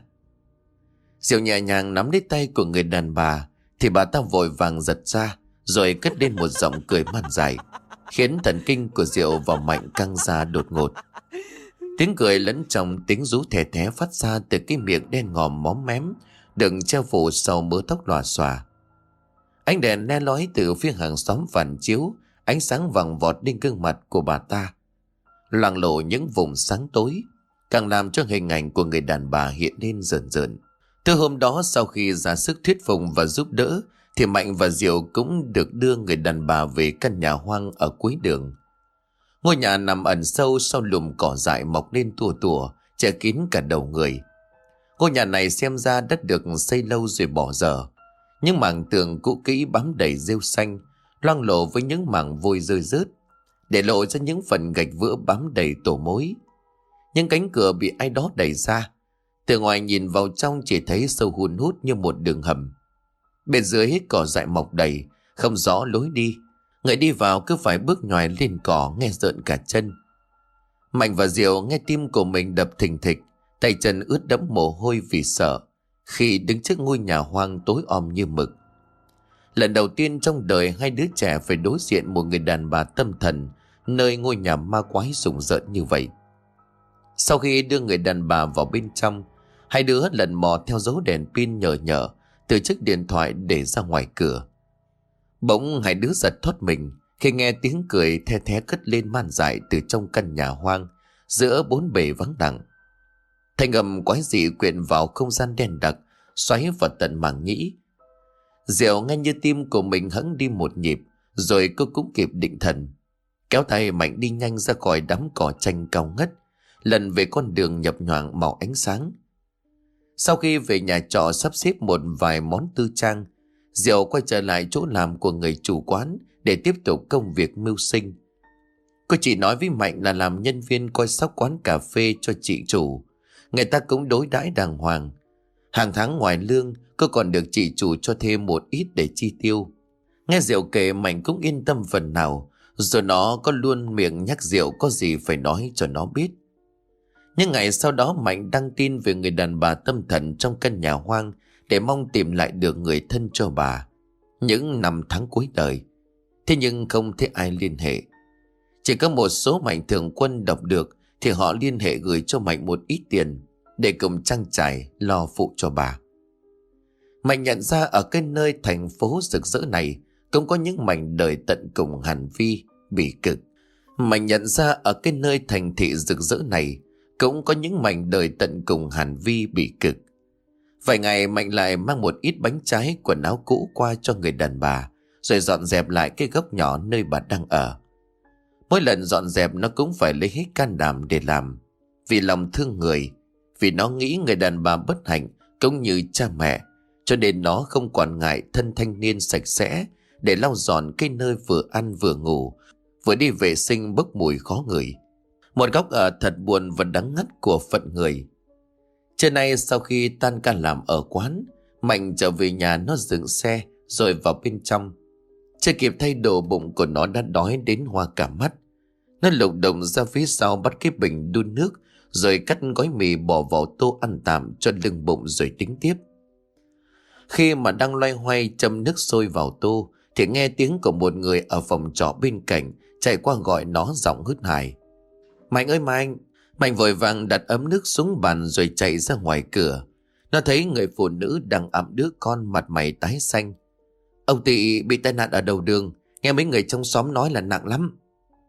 Diệu nhẹ nhàng nắm lấy tay của người đàn bà, thì bà ta vội vàng giật ra, rồi cất lên một giọng cười man dại, khiến thần kinh của Diệu và Mạnh căng ra đột ngột. Tiếng cười lẫn trong tiếng rú thè thé phát ra từ cái miệng đen ngòm móm mém, đừng treo phủ sau mớ tóc lòa xòa. Ánh đèn le lói từ phía hàng xóm phản chiếu ánh sáng vàng vọt lên gương mặt của bà ta, loang lộ những vùng sáng tối, càng làm cho hình ảnh của người đàn bà hiện lên rờn rợn. Từ hôm đó, sau khi ra sức thuyết phục và giúp đỡ, thì Mạnh và Diệu cũng được đưa người đàn bà về căn nhà hoang ở cuối đường. Ngôi nhà nằm ẩn sâu sau lùm cỏ dại mọc lên tua tủa, che kín cả đầu người. Ngôi nhà này xem ra đã được xây lâu rồi bỏ dở. Những mảng tường cũ kỹ bám đầy rêu xanh, loang lổ với những mảng vôi rơi rớt, để lộ ra những phần gạch vữa bám đầy tổ mối. Những cánh cửa bị ai đó đẩy ra, từ ngoài nhìn vào trong chỉ thấy sâu hun hút như một đường hầm. Bên dưới cỏ dại mọc đầy, không rõ lối đi. Người đi vào cứ phải bước nhoài lên cỏ, nghe rợn cả chân. Mạnh và Diệu nghe tim của mình đập thình thịch, tay chân ướt đẫm mồ hôi vì sợ khi đứng trước ngôi nhà hoang tối om như mực. Lần đầu tiên trong đời hai đứa trẻ phải đối diện một người đàn bà tâm thần nơi ngôi nhà ma quái rùng rợn như vậy. Sau khi đưa người đàn bà vào bên trong, hai đứa lần mò theo dấu đèn pin nhờ nhở từ chiếc điện thoại để ra ngoài cửa. Bỗng hai đứa giật thoát mình khi nghe tiếng cười the thé cất lên man dại từ trong căn nhà hoang giữa bốn bề vắng lặng. Thanh âm quái dị quyện vào không gian đen đặc, xoáy vào tận màng nhĩ. Diệu nghe như tim của mình hững đi một nhịp, rồi cô cũng kịp định thần, kéo tay Mạnh đi nhanh ra khỏi đám cỏ tranh cao ngất, lần về con đường nhập nhoạng màu ánh sáng. Sau khi về nhà trọ sắp xếp một vài món tư trang, Diệu quay trở lại chỗ làm của người chủ quán để tiếp tục công việc mưu sinh. Cô chỉ nói với Mạnh là làm nhân viên coi sóc quán cà phê cho chị chủ, người ta cũng đối đãi đàng hoàng. Hàng tháng ngoài lương, cô còn được chị chủ cho thêm một ít để chi tiêu. Nghe Diệu kể, Mạnh cũng yên tâm phần nào, rồi nó có luôn miệng nhắc Diệu có gì phải nói cho nó biết. Những ngày sau đó Mạnh đăng tin về người đàn bà tâm thần trong căn nhà hoang để mong tìm lại được người thân cho bà những năm tháng cuối đời. Thế nhưng không thấy ai liên hệ. Chỉ có một số mạnh thường quân đọc được thì họ liên hệ gửi cho Mạnh một ít tiền để cùng trang trải lo phụ cho bà. Mạnh nhận ra ở cái nơi thành phố rực rỡ này cũng có những mảnh đời tận cùng hàn vi, bỉ cực. Mạnh nhận ra ở cái nơi thành thị rực rỡ này cũng có những mảnh đời tận cùng hàn vi, bỉ cực. Vài ngày Mạnh lại mang một ít bánh trái, quần áo cũ qua cho người đàn bà, rồi dọn dẹp lại cái góc nhỏ nơi bà đang ở. Mỗi lần dọn dẹp nó cũng phải lấy hết can đảm để làm, vì lòng thương người, vì nó nghĩ người đàn bà bất hạnh cũng như cha mẹ, cho nên nó không quản ngại thân thanh niên sạch sẽ để lau dọn cái nơi vừa ăn vừa ngủ, vừa đi vệ sinh bốc mùi khó ngửi. Một góc ở thật buồn và đắng ngắt của phận người. Trưa nay sau khi tan ca làm ở quán, Mạnh trở về nhà, nó dừng xe rồi vào bên trong. Chưa kịp thay đồ, bụng của nó đã đói đến hoa cả mắt. Nó lục đục ra phía sau bắt cái bình đun nước, rồi cắt gói mì bỏ vào tô ăn tạm cho lưng bụng rồi tính tiếp. Khi mà đang loay hoay châm nước sôi vào tô thì nghe tiếng của một người ở phòng trọ bên cạnh chạy qua gọi nó giọng hớt hải. Mạnh ơi Mạnh! Mạnh vội vàng đặt ấm nước xuống bàn rồi chạy ra ngoài cửa. Nó thấy người phụ nữ đang ẵm đứa con, mặt mày tái xanh. Ông Tị bị tai nạn ở đầu đường, nghe mấy người trong xóm nói là nặng lắm.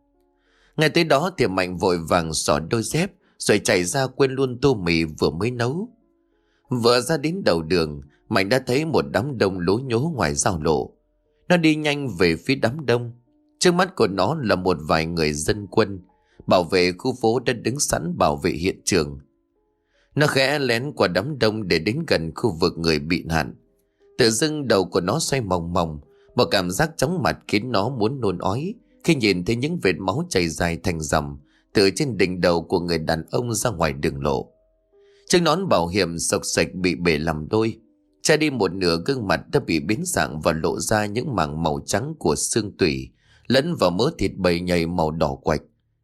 Ngay tới đó thì Mạnh vội vàng xỏ đôi dép rồi chạy ra, quên luôn tô mì vừa mới nấu. Vừa ra đến đầu đường, Mạnh đã thấy một đám đông lố nhố ngoài giao lộ. Nó đi nhanh về phía đám đông. Trước mắt của nó là một vài người dân quân bảo vệ khu phố đã đứng sẵn bảo vệ hiện trường. Nó khẽ lén qua đám đông để đến gần khu vực người bị nạn. Tự dưng đầu của nó xoay mòng mòng, một cảm giác chóng mặt khiến nó muốn nôn ói khi nhìn thấy những vệt máu chảy dài thành dòng từ trên đỉnh đầu của người đàn ông ra ngoài đường lộ. Chiếc nón bảo hiểm xộc xệch bị bể làm đôi, che đi một nửa gương mặt đã bị biến dạng và lộ ra những mảng màu trắng của xương tủy lẫn vào mớ thịt bầy nhầy màu đỏ quạch.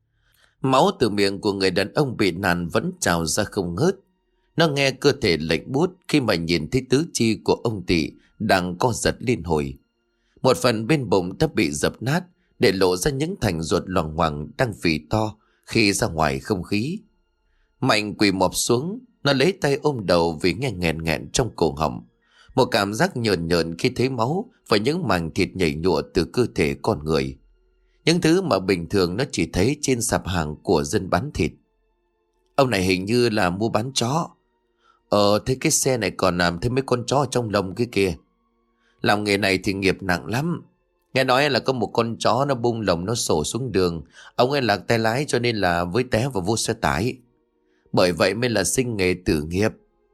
Máu từ miệng của người đàn ông bị nạn vẫn trào ra không ngớt. Nó nghe cơ thể lạnh buốt khi mà nhìn thấy tứ chi của ông Tị đang co giật liên hồi. Một phần bên bụng đã bị dập nát để lộ ra những thành ruột loằng ngoằng đang phì to khi ra ngoài không khí. Mạnh quỳ mọp xuống, nó lấy tay ôm đầu vì nghe nghẹn nghẹn trong cổ họng. Một cảm giác nhờn nhờn khi thấy máu và những màng thịt nhảy nhụa từ cơ thể con người. Những thứ mà bình thường nó chỉ thấy trên sạp hàng của dân bán thịt. Ông này hình như là mua bán chó. Ờ, thấy cái xe này còn làm thêm mấy con chó ở trong lồng kia kìa. Làm nghề này thì nghiệp nặng lắm. Nghe nói là có một con chó nó bung lồng nó sổ xuống đường. Ông ấy lạc tay lái cho nên là với té vào vô xe tải. Bởi vậy mới là sinh nghề tử nghiệp.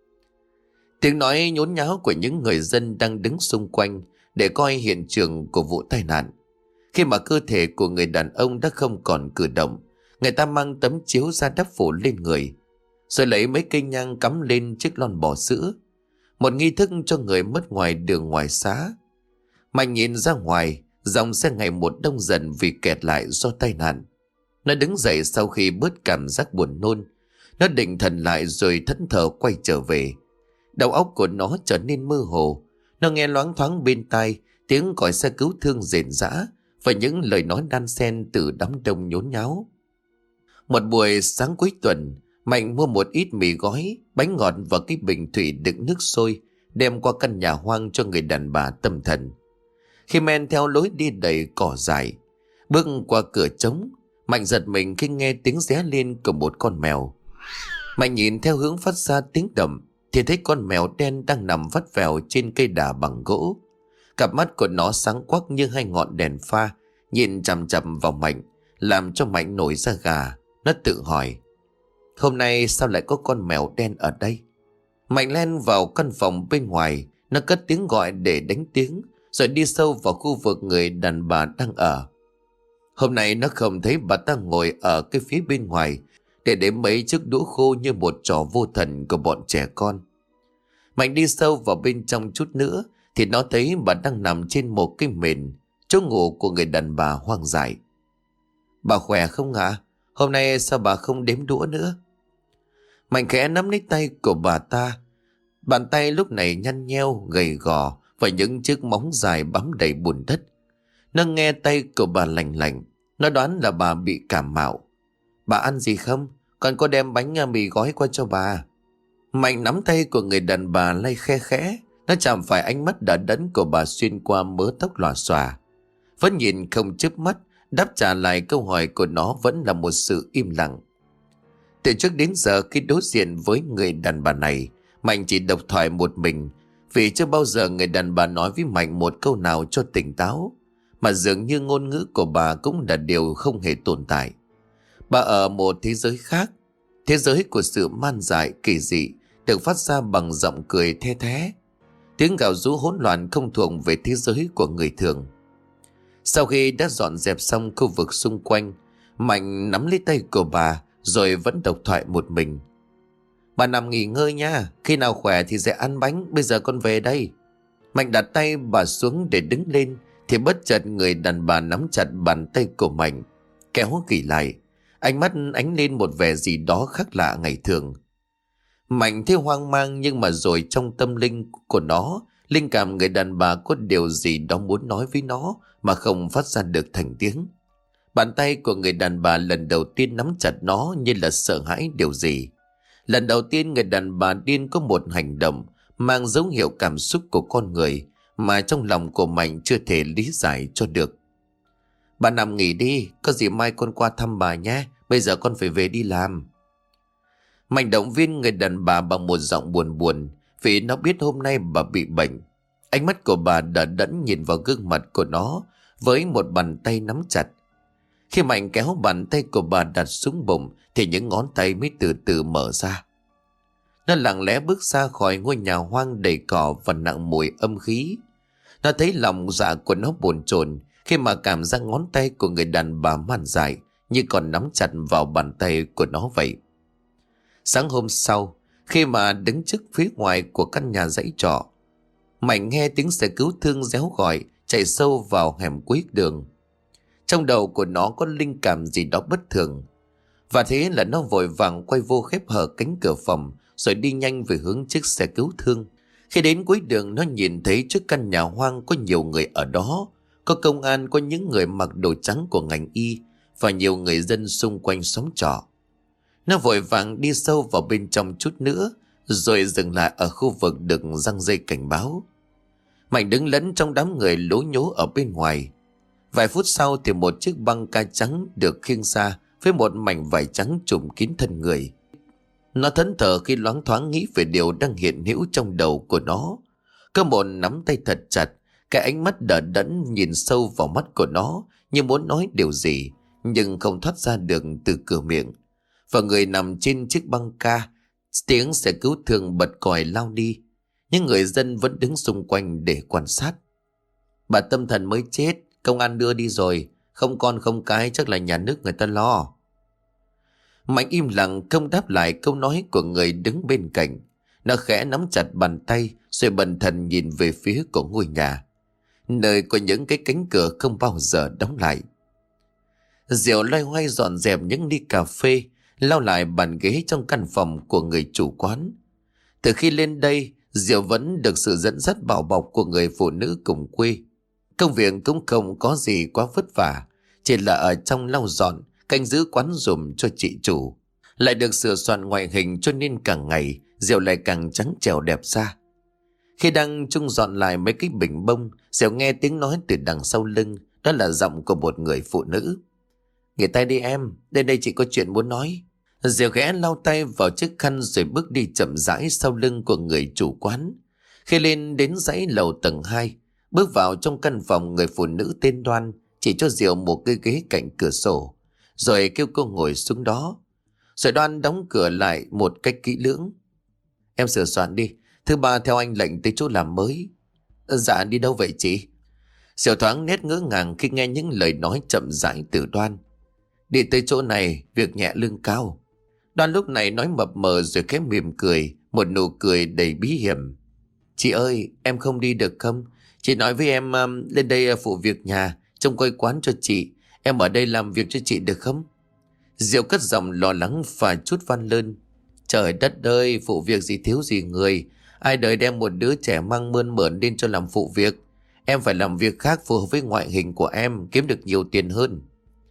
Tiếng nói nhốn nháo của những người dân đang đứng xung quanh để coi hiện trường của vụ tai nạn. Khi mà cơ thể của người đàn ông đã không còn cử động, người ta mang tấm chiếu ra đắp phủ lên người, rồi lấy mấy cây nhang cắm lên chiếc lon bò sữa. Một nghi thức cho người mất ngoài đường ngoài xá. Mạnh nhìn ra ngoài, dòng xe ngày một đông dần vì kẹt lại do tai nạn. Nó đứng dậy sau khi bớt cảm giác buồn nôn. Nó định thần lại rồi thẫn thờ quay trở về. Đầu óc của nó trở nên mơ hồ. Nó nghe loáng thoáng bên tai tiếng còi xe cứu thương rền rã và những lời nói đan xen từ đám đông nhốn nháo. Một buổi sáng cuối tuần, Mạnh mua một ít mì gói, bánh ngọt và cái bình thủy đựng nước sôi, đem qua căn nhà hoang cho người đàn bà tâm thần. Khi men theo lối đi đầy cỏ dại, bước qua cửa trống, Mạnh giật mình khi nghe tiếng ré lên của một con mèo. Mạnh nhìn theo hướng phát ra tiếng động thì thấy con mèo đen đang nằm vắt vẻo trên cây đà bằng gỗ. Cặp mắt của nó sáng quắc như hai ngọn đèn pha, nhìn chằm chằm vào Mạnh, làm cho Mạnh nổi da gà. Nó tự hỏi, hôm nay sao lại có con mèo đen ở đây? Mạnh len vào căn phòng bên ngoài, nó cất tiếng gọi để đánh tiếng, rồi đi sâu vào khu vực người đàn bà đang ở. Hôm nay nó không thấy bà ta ngồi ở cái phía bên ngoài để đếm mấy chiếc đũa khô như một trò vô thần của bọn trẻ con. Mạnh đi sâu vào bên trong chút nữa thì nó thấy bà đang nằm trên một cái mền, chỗ ngủ của người đàn bà hoang dại. Bà khỏe không ạ? Hôm nay sao bà không đếm đũa nữa? Mạnh khẽ nắm lấy tay của bà ta. Bàn tay lúc này nhăn nheo, gầy gò và những chiếc móng dài bám đầy bùn đất. Nó nghe tay của bà lành lạnh. Nó đoán là bà bị cảm mạo. Bà ăn gì không? Còn có đem bánh mì gói qua cho bà. Mạnh nắm tay của người đàn bà lay khe khẽ. Nó chạm phải ánh mắt đờ đẫn của bà xuyên qua mớ tóc lòa xòa. Vẫn nhìn không chớp mắt. Đáp trả lại câu hỏi của nó vẫn là một sự im lặng. Từ trước đến giờ khi đối diện với người đàn bà này, Mạnh chỉ độc thoại một mình. Vì chưa bao giờ người đàn bà nói với Mạnh một câu nào cho tỉnh táo. Mà dường như ngôn ngữ của bà cũng là điều không hề tồn tại. Bà ở một thế giới khác. Thế giới của sự man dại kỳ dị được phát ra bằng giọng cười the thé. Tiếng gào rú hỗn loạn không thuộc về thế giới của người thường. Sau khi đã dọn dẹp xong khu vực xung quanh, Mạnh nắm lấy tay của bà rồi vẫn độc thoại một mình. Bà nằm nghỉ ngơi nha, khi nào khỏe thì sẽ ăn bánh, bây giờ con về đây. Mạnh đặt tay bà xuống để đứng lên thì bất chợt người đàn bà nắm chặt bàn tay của Mạnh, kéo gỉ lại. Ánh mắt ánh lên một vẻ gì đó khác lạ ngày thường. Mạnh thấy hoang mang nhưng mà rồi trong tâm linh của nó, linh cảm người đàn bà có điều gì đó muốn nói với nó mà không phát ra được thành tiếng. Bàn tay của người đàn bà lần đầu tiên nắm chặt nó như là sợ hãi điều gì. Lần đầu tiên người đàn bà điên có một hành động mang dấu hiệu cảm xúc của con người mà trong lòng của Mạnh chưa thể lý giải cho được. Bà nằm nghỉ đi, có gì mai con qua thăm bà nhé, bây giờ con phải về đi làm. Mạnh động viên người đàn bà bằng một giọng buồn buồn vì nó biết hôm nay bà bị bệnh. Ánh mắt của bà đờ đẫn nhìn vào gương mặt của nó với một bàn tay nắm chặt. Khi Mạnh kéo bàn tay của bà đặt xuống bụng thì những ngón tay mới từ từ mở ra. Nó lặng lẽ bước ra khỏi ngôi nhà hoang đầy cỏ và nặng mùi âm khí. Nó thấy lòng dạ của nó bồn chồn khi mà cảm giác ngón tay của người đàn bà man dại như còn nắm chặt vào bàn tay của nó vậy. Sáng hôm sau, khi mà đứng trước phía ngoài của căn nhà dãy trọ, Mạnh nghe tiếng xe cứu thương réo gọi chạy sâu vào hẻm cuối đường. Trong đầu của nó có linh cảm gì đó bất thường. Và thế là nó vội vàng quay vô khép hở cánh cửa phòng rồi đi nhanh về hướng chiếc xe cứu thương. Khi đến cuối đường, nó nhìn thấy trước căn nhà hoang có nhiều người ở đó. Có công an, có những người mặc đồ trắng của ngành y và nhiều người dân xung quanh xóm trọ. Nó vội vàng đi sâu vào bên trong chút nữa rồi dừng lại ở khu vực được giăng dây cảnh báo. Mạnh đứng lẫn trong đám người lố nhố ở bên ngoài. Vài phút sau thì một chiếc băng ca trắng được khiêng ra với một mảnh vải trắng trùm kín thân người. Nó thẫn thờ khi loáng thoáng nghĩ về điều đang hiện hữu trong đầu của nó. Có một nắm tay thật chặt, cái ánh mắt đờ đẫn nhìn sâu vào mắt của nó như muốn nói điều gì nhưng không thoát ra được từ cửa miệng. Và người nằm trên chiếc băng ca, tiếng xe cứu thương bật còi lao đi. Nhưng người dân vẫn đứng xung quanh để quan sát. Bà tâm thần mới chết, công an đưa đi rồi, không con không cái chắc là nhà nước người ta lo. Mạnh im lặng không đáp lại câu nói của người đứng bên cạnh. Nó khẽ nắm chặt bàn tay rồi bần thần nhìn về phía của ngôi nhà, nơi có những cái cánh cửa không bao giờ đóng lại. Diệu loay hoay dọn dẹp những ly cà phê, lau lại bàn ghế trong căn phòng của người chủ quán. Từ khi lên đây, Diệu vẫn được sự dẫn dắt bảo bọc của người phụ nữ cùng quê. Công việc cũng không có gì quá vất vả, chỉ là ở trong lau dọn, canh giữ quán dùm cho chị chủ. Lại được sửa soạn ngoại hình cho nên càng ngày Diệu lại càng trắng trẻo đẹp ra. Khi đang chung dọn lại mấy cái bình bông, Diệu nghe tiếng nói từ đằng sau lưng. Đó là giọng của một người phụ nữ. Nghỉ tay đi em, đến đây chị có chuyện muốn nói. Diệu khẽ lau tay vào chiếc khăn rồi bước đi chậm rãi sau lưng của người chủ quán. Khi lên đến dãy lầu tầng hai, bước vào trong căn phòng, người phụ nữ tên Đoan chỉ cho Diệu một cái ghế cạnh cửa sổ, rồi kêu cô ngồi xuống đó. Rồi Đoan đóng cửa lại một cách kỹ lưỡng. Em sửa soạn đi, thứ ba theo anh lệnh tới chỗ làm mới. Dạ, đi đâu vậy chị? Diệu thoáng nét ngỡ ngàng khi nghe những lời nói chậm rãi từ Đoan. Đi tới chỗ này, việc nhẹ lương cao. Đoan lúc này nói mập mờ rồi khẽ mỉm cười, một nụ cười đầy bí hiểm. Chị ơi, em không đi được không? Chị nói với em um, lên đây phụ việc nhà, trông coi quán cho chị. Em ở đây làm việc cho chị được không? Diệu cất giọng lo lắng và chút van lơn. Trời đất ơi, phụ việc gì thiếu gì người. Ai đời đem một đứa trẻ mang mơn mởn lên cho làm phụ việc. Em phải làm việc khác phù hợp với ngoại hình của em, kiếm được nhiều tiền hơn.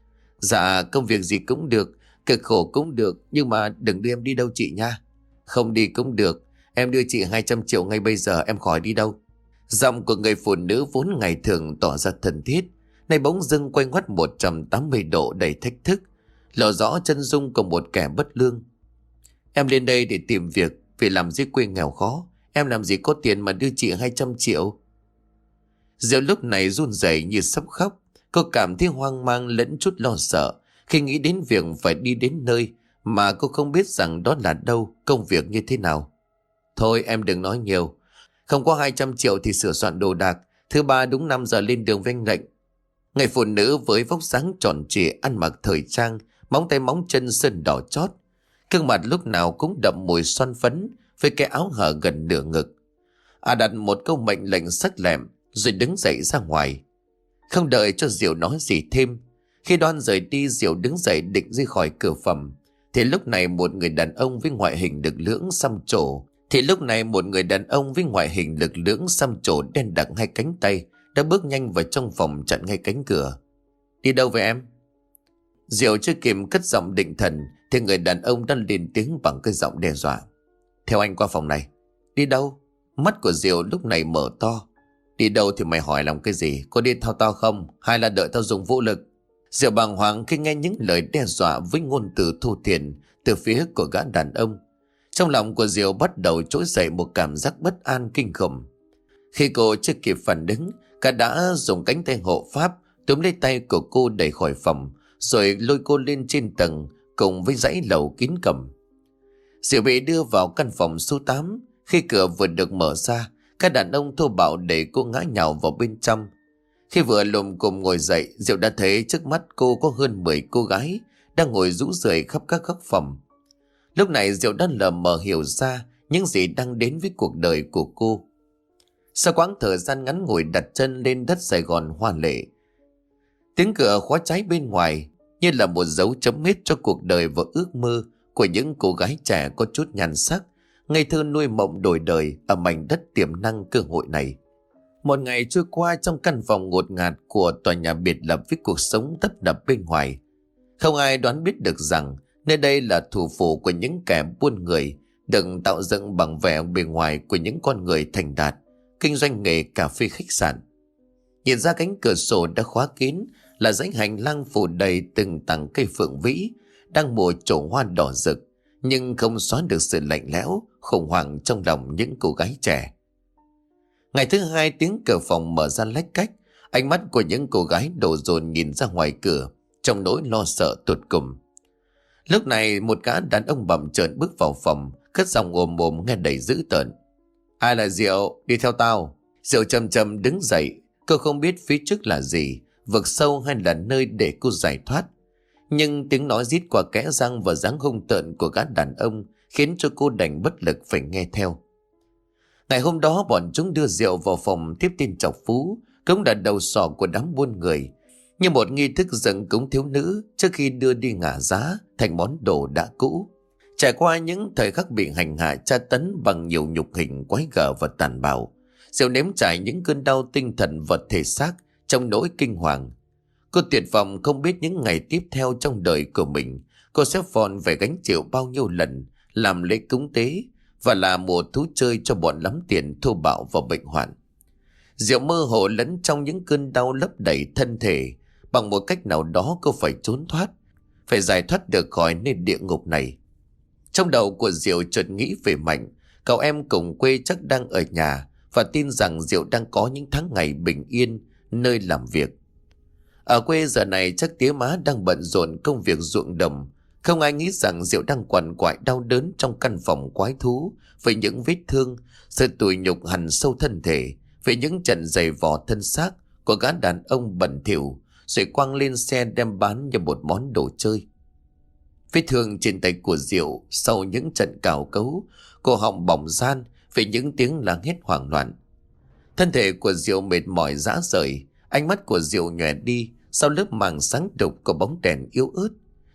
Dạ, công việc gì cũng được, cực khổ cũng được, nhưng mà đừng đưa em đi đâu chị nha. Không đi cũng được, em đưa chị hai trăm triệu ngay bây giờ, em khỏi đi đâu. Giọng của người phụ nữ vốn ngày thường tỏ ra thân thiết, nay bỗng dưng quay ngoắt một trăm tám mươi độ đầy thách thức, lộ rõ chân dung của một kẻ bất lương. Em lên đây để tìm việc, vì làm dưới quê nghèo khó, em làm gì có tiền mà đưa chị hai trăm triệu. Diệu lúc này run rẩy như sắp khóc. Cô cảm thấy hoang mang lẫn chút lo sợ khi nghĩ đến việc phải đi đến nơi mà cô không biết rằng đó là đâu, công việc như thế nào. Thôi em đừng nói nhiều. Không có hai trăm triệu thì sửa soạn đồ đạc. Thứ ba đúng năm giờ lên đường với anh lệnh. Người phụ nữ với vóc dáng tròn trịa, ăn mặc thời trang, móng tay móng chân sơn đỏ chót, gương mặt lúc nào cũng đậm mùi son phấn với cái áo hở gần nửa ngực. À đặt một câu mệnh lệnh sắc lẹm rồi đứng dậy ra ngoài. Không đợi cho Diệu nói gì thêm, khi Đoan rời đi, Diệu đứng dậy định đi khỏi cửa phòng, thì lúc này một người đàn ông với ngoại hình lực lưỡng xăm trổ thì lúc này một người đàn ông với ngoại hình lực lưỡng xăm trổ đen đặc hai cánh tay đã bước nhanh vào trong phòng, chặn ngay cánh cửa. Đi đâu vậy em? Diệu chưa kịp cất giọng định thần thì người đàn ông đã lên tiếng bằng cái giọng đe dọa. Theo anh qua phòng này. Đi đâu? Mắt của Diệu lúc này mở to. Đi đâu thì mày hỏi làm cái gì? Có đi theo tao không? Hay là đợi tao dùng vũ lực? Diệu bàng hoàng khi nghe những lời đe dọa với ngôn từ thô thiển từ phía của gã đàn ông. Trong lòng của Diệu bắt đầu trỗi dậy một cảm giác bất an kinh khủng. Khi cô chưa kịp phản ứng, gã đã dùng cánh tay hộ pháp túm lấy tay của cô đẩy khỏi phòng, rồi lôi cô lên trên tầng cùng với dãy lầu kín cẩm. Diệu bị đưa vào căn phòng số tám. Khi cửa vừa được mở ra, các đàn ông thô bạo đẩy cô ngã nhào vào bên trong. Khi vừa lùm cùm ngồi dậy, Diệu đã thấy trước mắt cô có hơn mười cô gái đang ngồi rũ rượi khắp các góc phòng. Lúc này Diệu đã lờ mờ hiểu ra những gì đang đến với cuộc đời của cô. Sau quãng thời gian ngắn ngủi đặt chân lên đất Sài Gòn hoa lệ, tiếng cửa khóa trái bên ngoài như là một dấu chấm hết cho cuộc đời và ước mơ của những cô gái trẻ có chút nhan sắc, ngây thơ nuôi mộng đổi đời ở mảnh đất tiềm năng cơ hội này. Một ngày trôi qua trong căn phòng ngột ngạt của tòa nhà biệt lập với cuộc sống tấp nập bên ngoài. Không ai đoán biết được rằng nơi đây là thủ phủ của những kẻ buôn người, được tạo dựng bằng vẻ bề ngoài của những con người thành đạt, kinh doanh nghề cà phê khách sạn. Nhìn ra cánh cửa sổ đã khóa kín là dãy hành lang phủ đầy từng tầng cây phượng vĩ đang mùa trổ hoa đỏ rực, nhưng không xóa được sự lạnh lẽo, khủng hoảng trong lòng những cô gái trẻ. Ngày thứ hai, tiếng cửa phòng mở ra lách cách, ánh mắt của những cô gái đổ dồn nhìn ra ngoài cửa trong nỗi lo sợ tột cùng. Lúc này một gã đàn ông bặm trợn bước vào phòng, cất giọng ồm ồm nghe đầy dữ tợn. Ai là Diệu? Đi theo tao. Diệu chậm chậm đứng dậy. Cô không biết phía trước là gì, vực sâu hay là nơi để cô giải thoát. Nhưng tiếng nói rít qua kẽ răng và dáng hung tợn của gã đàn ông khiến cho cô đành bất lực phải nghe theo. Ngày hôm đó bọn chúng đưa Diệu vào phòng tiếp tên chọc phú, cũng là đầu sỏ của đám buôn người, như một nghi thức dâng cúng thiếu nữ trước khi đưa đi ngả giá thành món đồ đã cũ. Trải qua những thời khắc bị hành hạ tra tấn bằng nhiều nhục hình quái gở và tàn bạo, Diệu nếm trải những cơn đau tinh thần và thể xác trong nỗi kinh hoàng. Cô tuyệt vọng không biết những ngày tiếp theo trong đời của mình cô sẽ còn phải gánh chịu bao nhiêu lần làm lễ cúng tế và là một thú chơi cho bọn lắm tiền thô bạo và bệnh hoạn. Diệu mơ hồ lẫn trong những cơn đau lấp đầy thân thể. Bằng một cách nào đó cô phải trốn thoát, phải giải thoát được khỏi nơi địa ngục này. Trong đầu của Diệu chợt nghĩ về Mạnh, cậu em cùng quê chắc đang ở nhà, và tin rằng Diệu đang có những tháng ngày bình yên nơi làm việc. Ở quê giờ này chắc tía má đang bận rộn công việc ruộng đồng. Không ai nghĩ rằng Diệu đang quằn quại đau đớn trong căn phòng quái thú, với những vết thương, sự tủi nhục hằn sâu thân thể, với những trận giày vò thân xác của gã đàn ông bẩn thỉu, rồi quăng lên xe đem bán như một món đồ chơi. Vết thương trên tay của Diệu sau những trận cào cấu, cổ họng bỏng ran vì những tiếng la hét hoảng loạn. Thân thể của Diệu mệt mỏi rã rời, ánh mắt của Diệu nhòe đi sau lớp màng sáng đục của bóng đèn yếu ớt.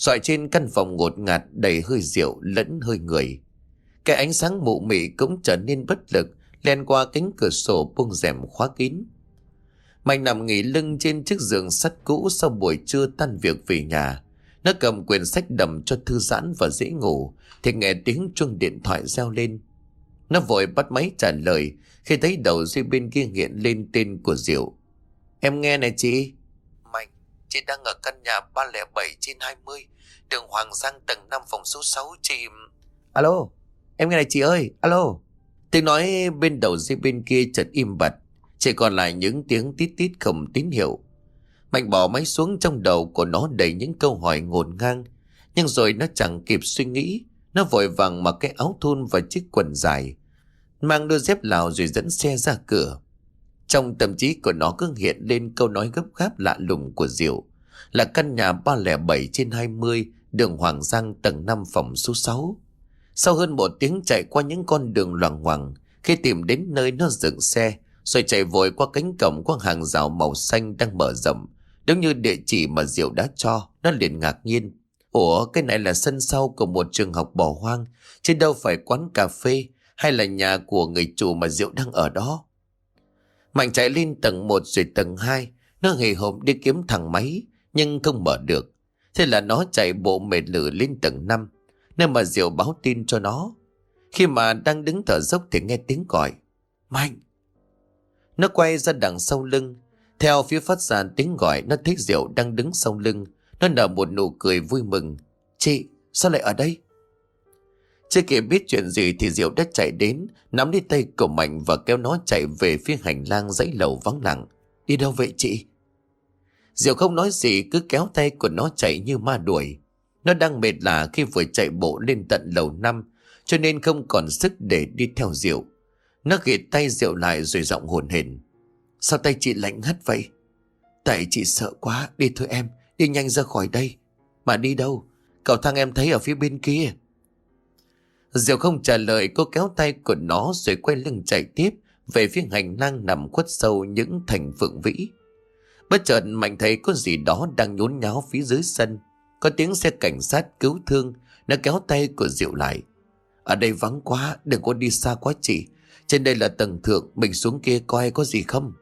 Dọi trên căn phòng ngột ngạt đầy hơi rượu lẫn hơi người. Cái ánh sáng mụ mị cũng trở nên bất lực, len qua cánh cửa sổ buông rèm khóa kín. Mạnh nằm nghỉ lưng trên chiếc giường sắt cũ sau buổi trưa tan việc về nhà. Nó cầm quyển sách đầm cho thư giãn và dễ ngủ, thì nghe tiếng chuông điện thoại reo lên. Nó vội bắt máy trả lời khi thấy đầu dây bên kia hiện lên tên của Diệu. Em nghe này chị. Mạnh, chị đang ở căn nhà ba không bảy trên hai mươi, đường Hoàng Giang tầng năm phòng số sáu chị. Alo, em nghe này chị ơi, alo. Tiếng nói bên đầu dây bên kia chợt im bặt, chỉ còn lại những tiếng tít tít không tín hiệu. Mạnh bỏ máy xuống, trong đầu của nó đầy những câu hỏi ngổn ngang. Nhưng rồi nó chẳng kịp suy nghĩ, nó vội vàng mặc cái áo thun và chiếc quần dài, mang đôi dép Lào rồi dẫn xe ra cửa. Trong tâm trí của nó cứ hiện lên câu nói gấp gáp lạ lùng của Diệu, là căn nhà ba không bảy trên hai mươi, đường Hoàng Giang tầng năm phòng số sáu. Sau hơn một tiếng chạy qua những con đường loằng ngoằng, khi tìm đến nơi nó dừng xe, rồi chạy vội qua cánh cổng qua hàng rào màu xanh đang mở rộng, đúng như địa chỉ mà Diệu đã cho. Nó liền ngạc nhiên. Ủa, cái này là sân sau của một trường học bỏ hoang, chứ đâu phải quán cà phê hay là nhà của người chủ mà Diệu đang ở đó. Mạnh chạy lên tầng một rồi tầng hai. Nó hì hục đi kiếm thang máy nhưng không mở được. Thế là nó chạy bộ mệt lử lên tầng năm, nơi mà Diệu báo tin cho nó. Khi mà đang đứng thở dốc thì nghe tiếng gọi. Mạnh! Nó quay ra đằng sau lưng. Theo phía phát ra tiếng gọi, nó thấy Diệu đang đứng sau lưng. Nó nở một nụ cười vui mừng. Chị, sao lại ở đây? Chưa kịp biết chuyện gì thì Diệu đã chạy đến, nắm lấy tay của Mạnh và kéo nó chạy về phía hành lang dãy lầu vắng lặng. Đi đâu vậy chị? Diệu không nói gì, cứ kéo tay của nó chạy như ma đuổi. Nó đang mệt lả khi vừa chạy bộ lên tận lầu năm, cho nên không còn sức để đi theo Diệu. Nó ghì tay Diệu lại rồi giọng hồn hển. Sao tay chị lạnh ngắt vậy? Tại chị sợ quá, đi thôi em, đi nhanh ra khỏi đây. Mà đi đâu? Cầu thang em thấy ở phía bên kia. Diệu không trả lời, cô kéo tay của nó rồi quay lưng chạy tiếp về phía hành lang nằm khuất sâu những thành phượng vĩ. Bất chợt Mạnh thấy có gì đó đang nhốn nháo phía dưới sân. Có tiếng xe cảnh sát cứu thương. Nó kéo tay của Diệu lại. Ở đây vắng quá, đừng có đi xa quá chị. Trên đây là tầng thượng, mình xuống kia coi có gì không.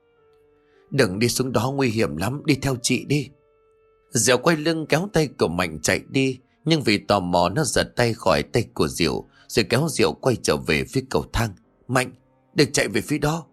Đừng đi xuống đó, nguy hiểm lắm, đi theo chị đi. Diệu quay lưng kéo tay của Mạnh chạy đi. Nhưng vì tò mò nó giật tay khỏi tay của Diệu, rồi kéo Diệu quay trở về phía cầu thang. Mạnh, đừng chạy về phía đó.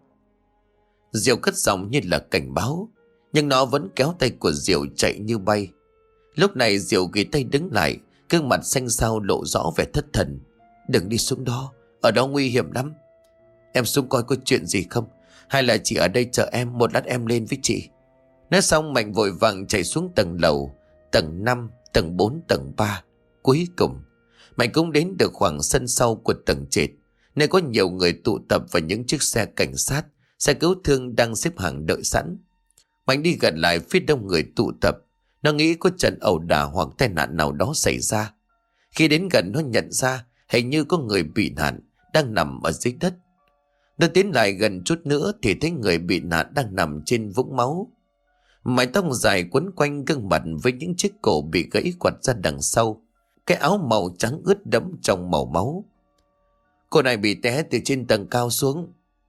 Diệu cất giọng như là cảnh báo, nhưng nó vẫn kéo tay của Diệu chạy như bay. Lúc này Diệu ghi tay đứng lại, gương mặt xanh xao lộ rõ vẻ thất thần. Đừng đi xuống đó, ở đó nguy hiểm lắm. Em xuống coi có chuyện gì không, hay là chị ở đây chờ em, một lát em lên với chị. Nói xong Mạnh vội vàng chạy xuống tầng lầu, tầng năm, tầng bốn, tầng ba. Cuối cùng Mạnh cũng đến được khoảng sân sau của tầng trệt, nơi có nhiều người tụ tập và những chiếc xe cảnh sát, xe cứu thương đang xếp hàng đợi sẵn. Mạnh đi gần lại phía đông người tụ tập. Nó nghĩ có trận ẩu đả hoặc tai nạn nào đó xảy ra. Khi đến gần nó nhận ra hình như có người bị nạn đang nằm ở dưới đất. Nó tiến lại gần chút nữa thì thấy người bị nạn đang nằm trên vũng máu. Mái tóc dài quấn quanh gương mặt với những chiếc cổ bị gãy quặt ra đằng sau. Cái áo màu trắng ướt đẫm trong màu máu. Cô này bị té từ trên tầng cao xuống.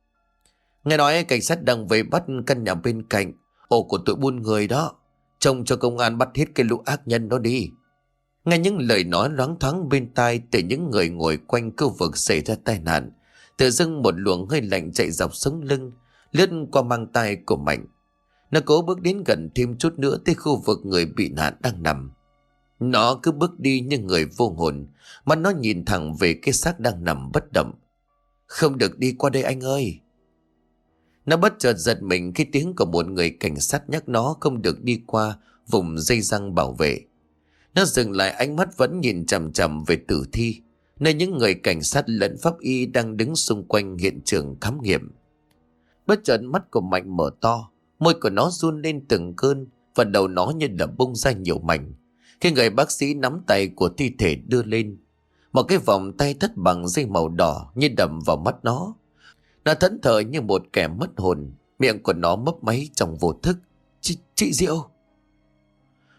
Nghe nói cảnh sát đang vây bắt căn nhà bên cạnh, ổ của tụi buôn người đó. Trông cho công an bắt hết cái lũ ác nhân đó đi. Nghe những lời nói loáng thoáng bên tai từ những người ngồi quanh khu vực xảy ra tai nạn, tự dưng một luồng hơi lạnh chạy dọc sống lưng, lướt qua mang tai của Mạnh. Nó cố bước đến gần thêm chút nữa tới khu vực người bị nạn đang nằm. Nó cứ bước đi như người vô hồn, mà nó nhìn thẳng về cái xác đang nằm bất động. Không được đi qua đây anh ơi. Nó bất chợt giật mình khi tiếng của một người cảnh sát nhắc nó không được đi qua vùng dây răng bảo vệ. Nó dừng lại, ánh mắt vẫn nhìn chằm chằm về tử thi, nơi những người cảnh sát lẫn pháp y đang đứng xung quanh hiện trường khám nghiệm. Bất chợt mắt của Mạnh mở to, môi của nó run lên từng cơn và đầu nó như là bung ra nhiều mảnh. Khi người bác sĩ nắm tay của thi thể đưa lên, một cái vòng tay thắt bằng dây màu đỏ như đầm vào mắt nó. Nó thẫn thờ như một kẻ mất hồn, miệng của nó mấp máy trong vô thức. Chị, chị Diệu.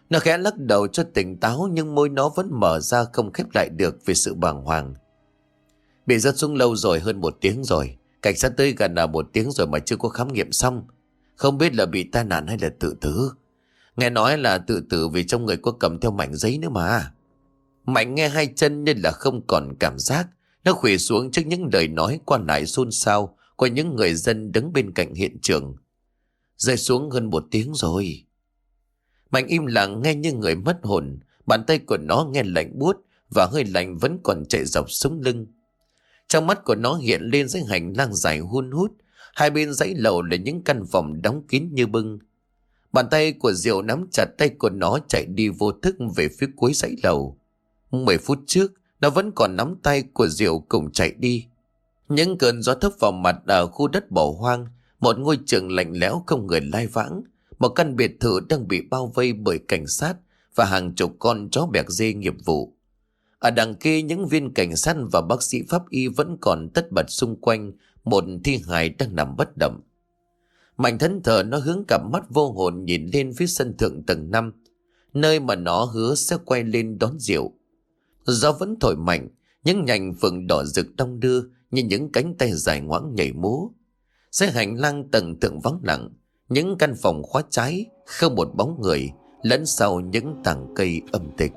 Nó khẽ lắc đầu cho tỉnh táo, nhưng môi nó vẫn mở ra không khép lại được vì sự bàng hoàng. Bị rớt xuống lâu rồi, hơn một tiếng rồi. Cảnh sát tới gần là một tiếng rồi mà chưa có khám nghiệm xong. Không biết là bị tai nạn hay là tự tử. Nghe nói là tự tử vì trong người có cầm theo mảnh giấy nữa mà. Mạnh nghe hai chân nên là không còn cảm giác. Nó khuỵu xuống trước những lời nói qua lại xôn xao của những người dân đứng bên cạnh hiện trường. Rơi xuống hơn một tiếng rồi. Mạnh im lặng nghe như người mất hồn. Bàn tay của nó nghe lạnh buốt và hơi lạnh vẫn còn chạy dọc sống lưng. Trong mắt của nó hiện lên dãy hành lang dài hun hút. Hai bên dãy lầu là những căn phòng đóng kín như bưng. Bàn tay của Diệu nắm chặt tay của nó chạy đi vô thức về phía cuối dãy lầu. Mười phút trước, nó vẫn còn nắm tay của Diệu cùng chạy đi. Những cơn gió thốc vào mặt ở khu đất bỏ hoang, một ngôi trường lạnh lẽo không người lai vãng, một căn biệt thự đang bị bao vây bởi cảnh sát và hàng chục con chó bẹc dê nghiệp vụ. Ở đằng kia, những viên cảnh sát và bác sĩ pháp y vẫn còn tất bật xung quanh một thi hài đang nằm bất động. Mạnh thẫn thờ nó hướng cặp mắt vô hồn nhìn lên phía sân thượng tầng năm, nơi mà nó hứa sẽ quay lên đón Diệu. Gió vẫn thổi mạnh, những nhành phượng đỏ rực đong đưa như những cánh tay dài ngoãng nhảy múa. Dưới hành lang tầng thượng vắng lặng, những căn phòng khóa trái, không một bóng người, lẫn sau những tảng cây âm tịch.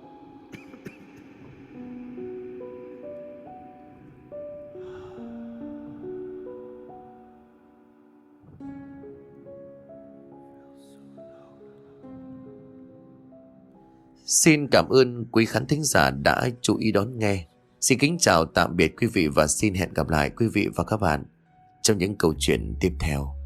Xin cảm ơn quý khán thính giả đã chú ý đón nghe. Xin kính chào tạm biệt quý vị và xin hẹn gặp lại quý vị và các bạn trong những câu chuyện tiếp theo.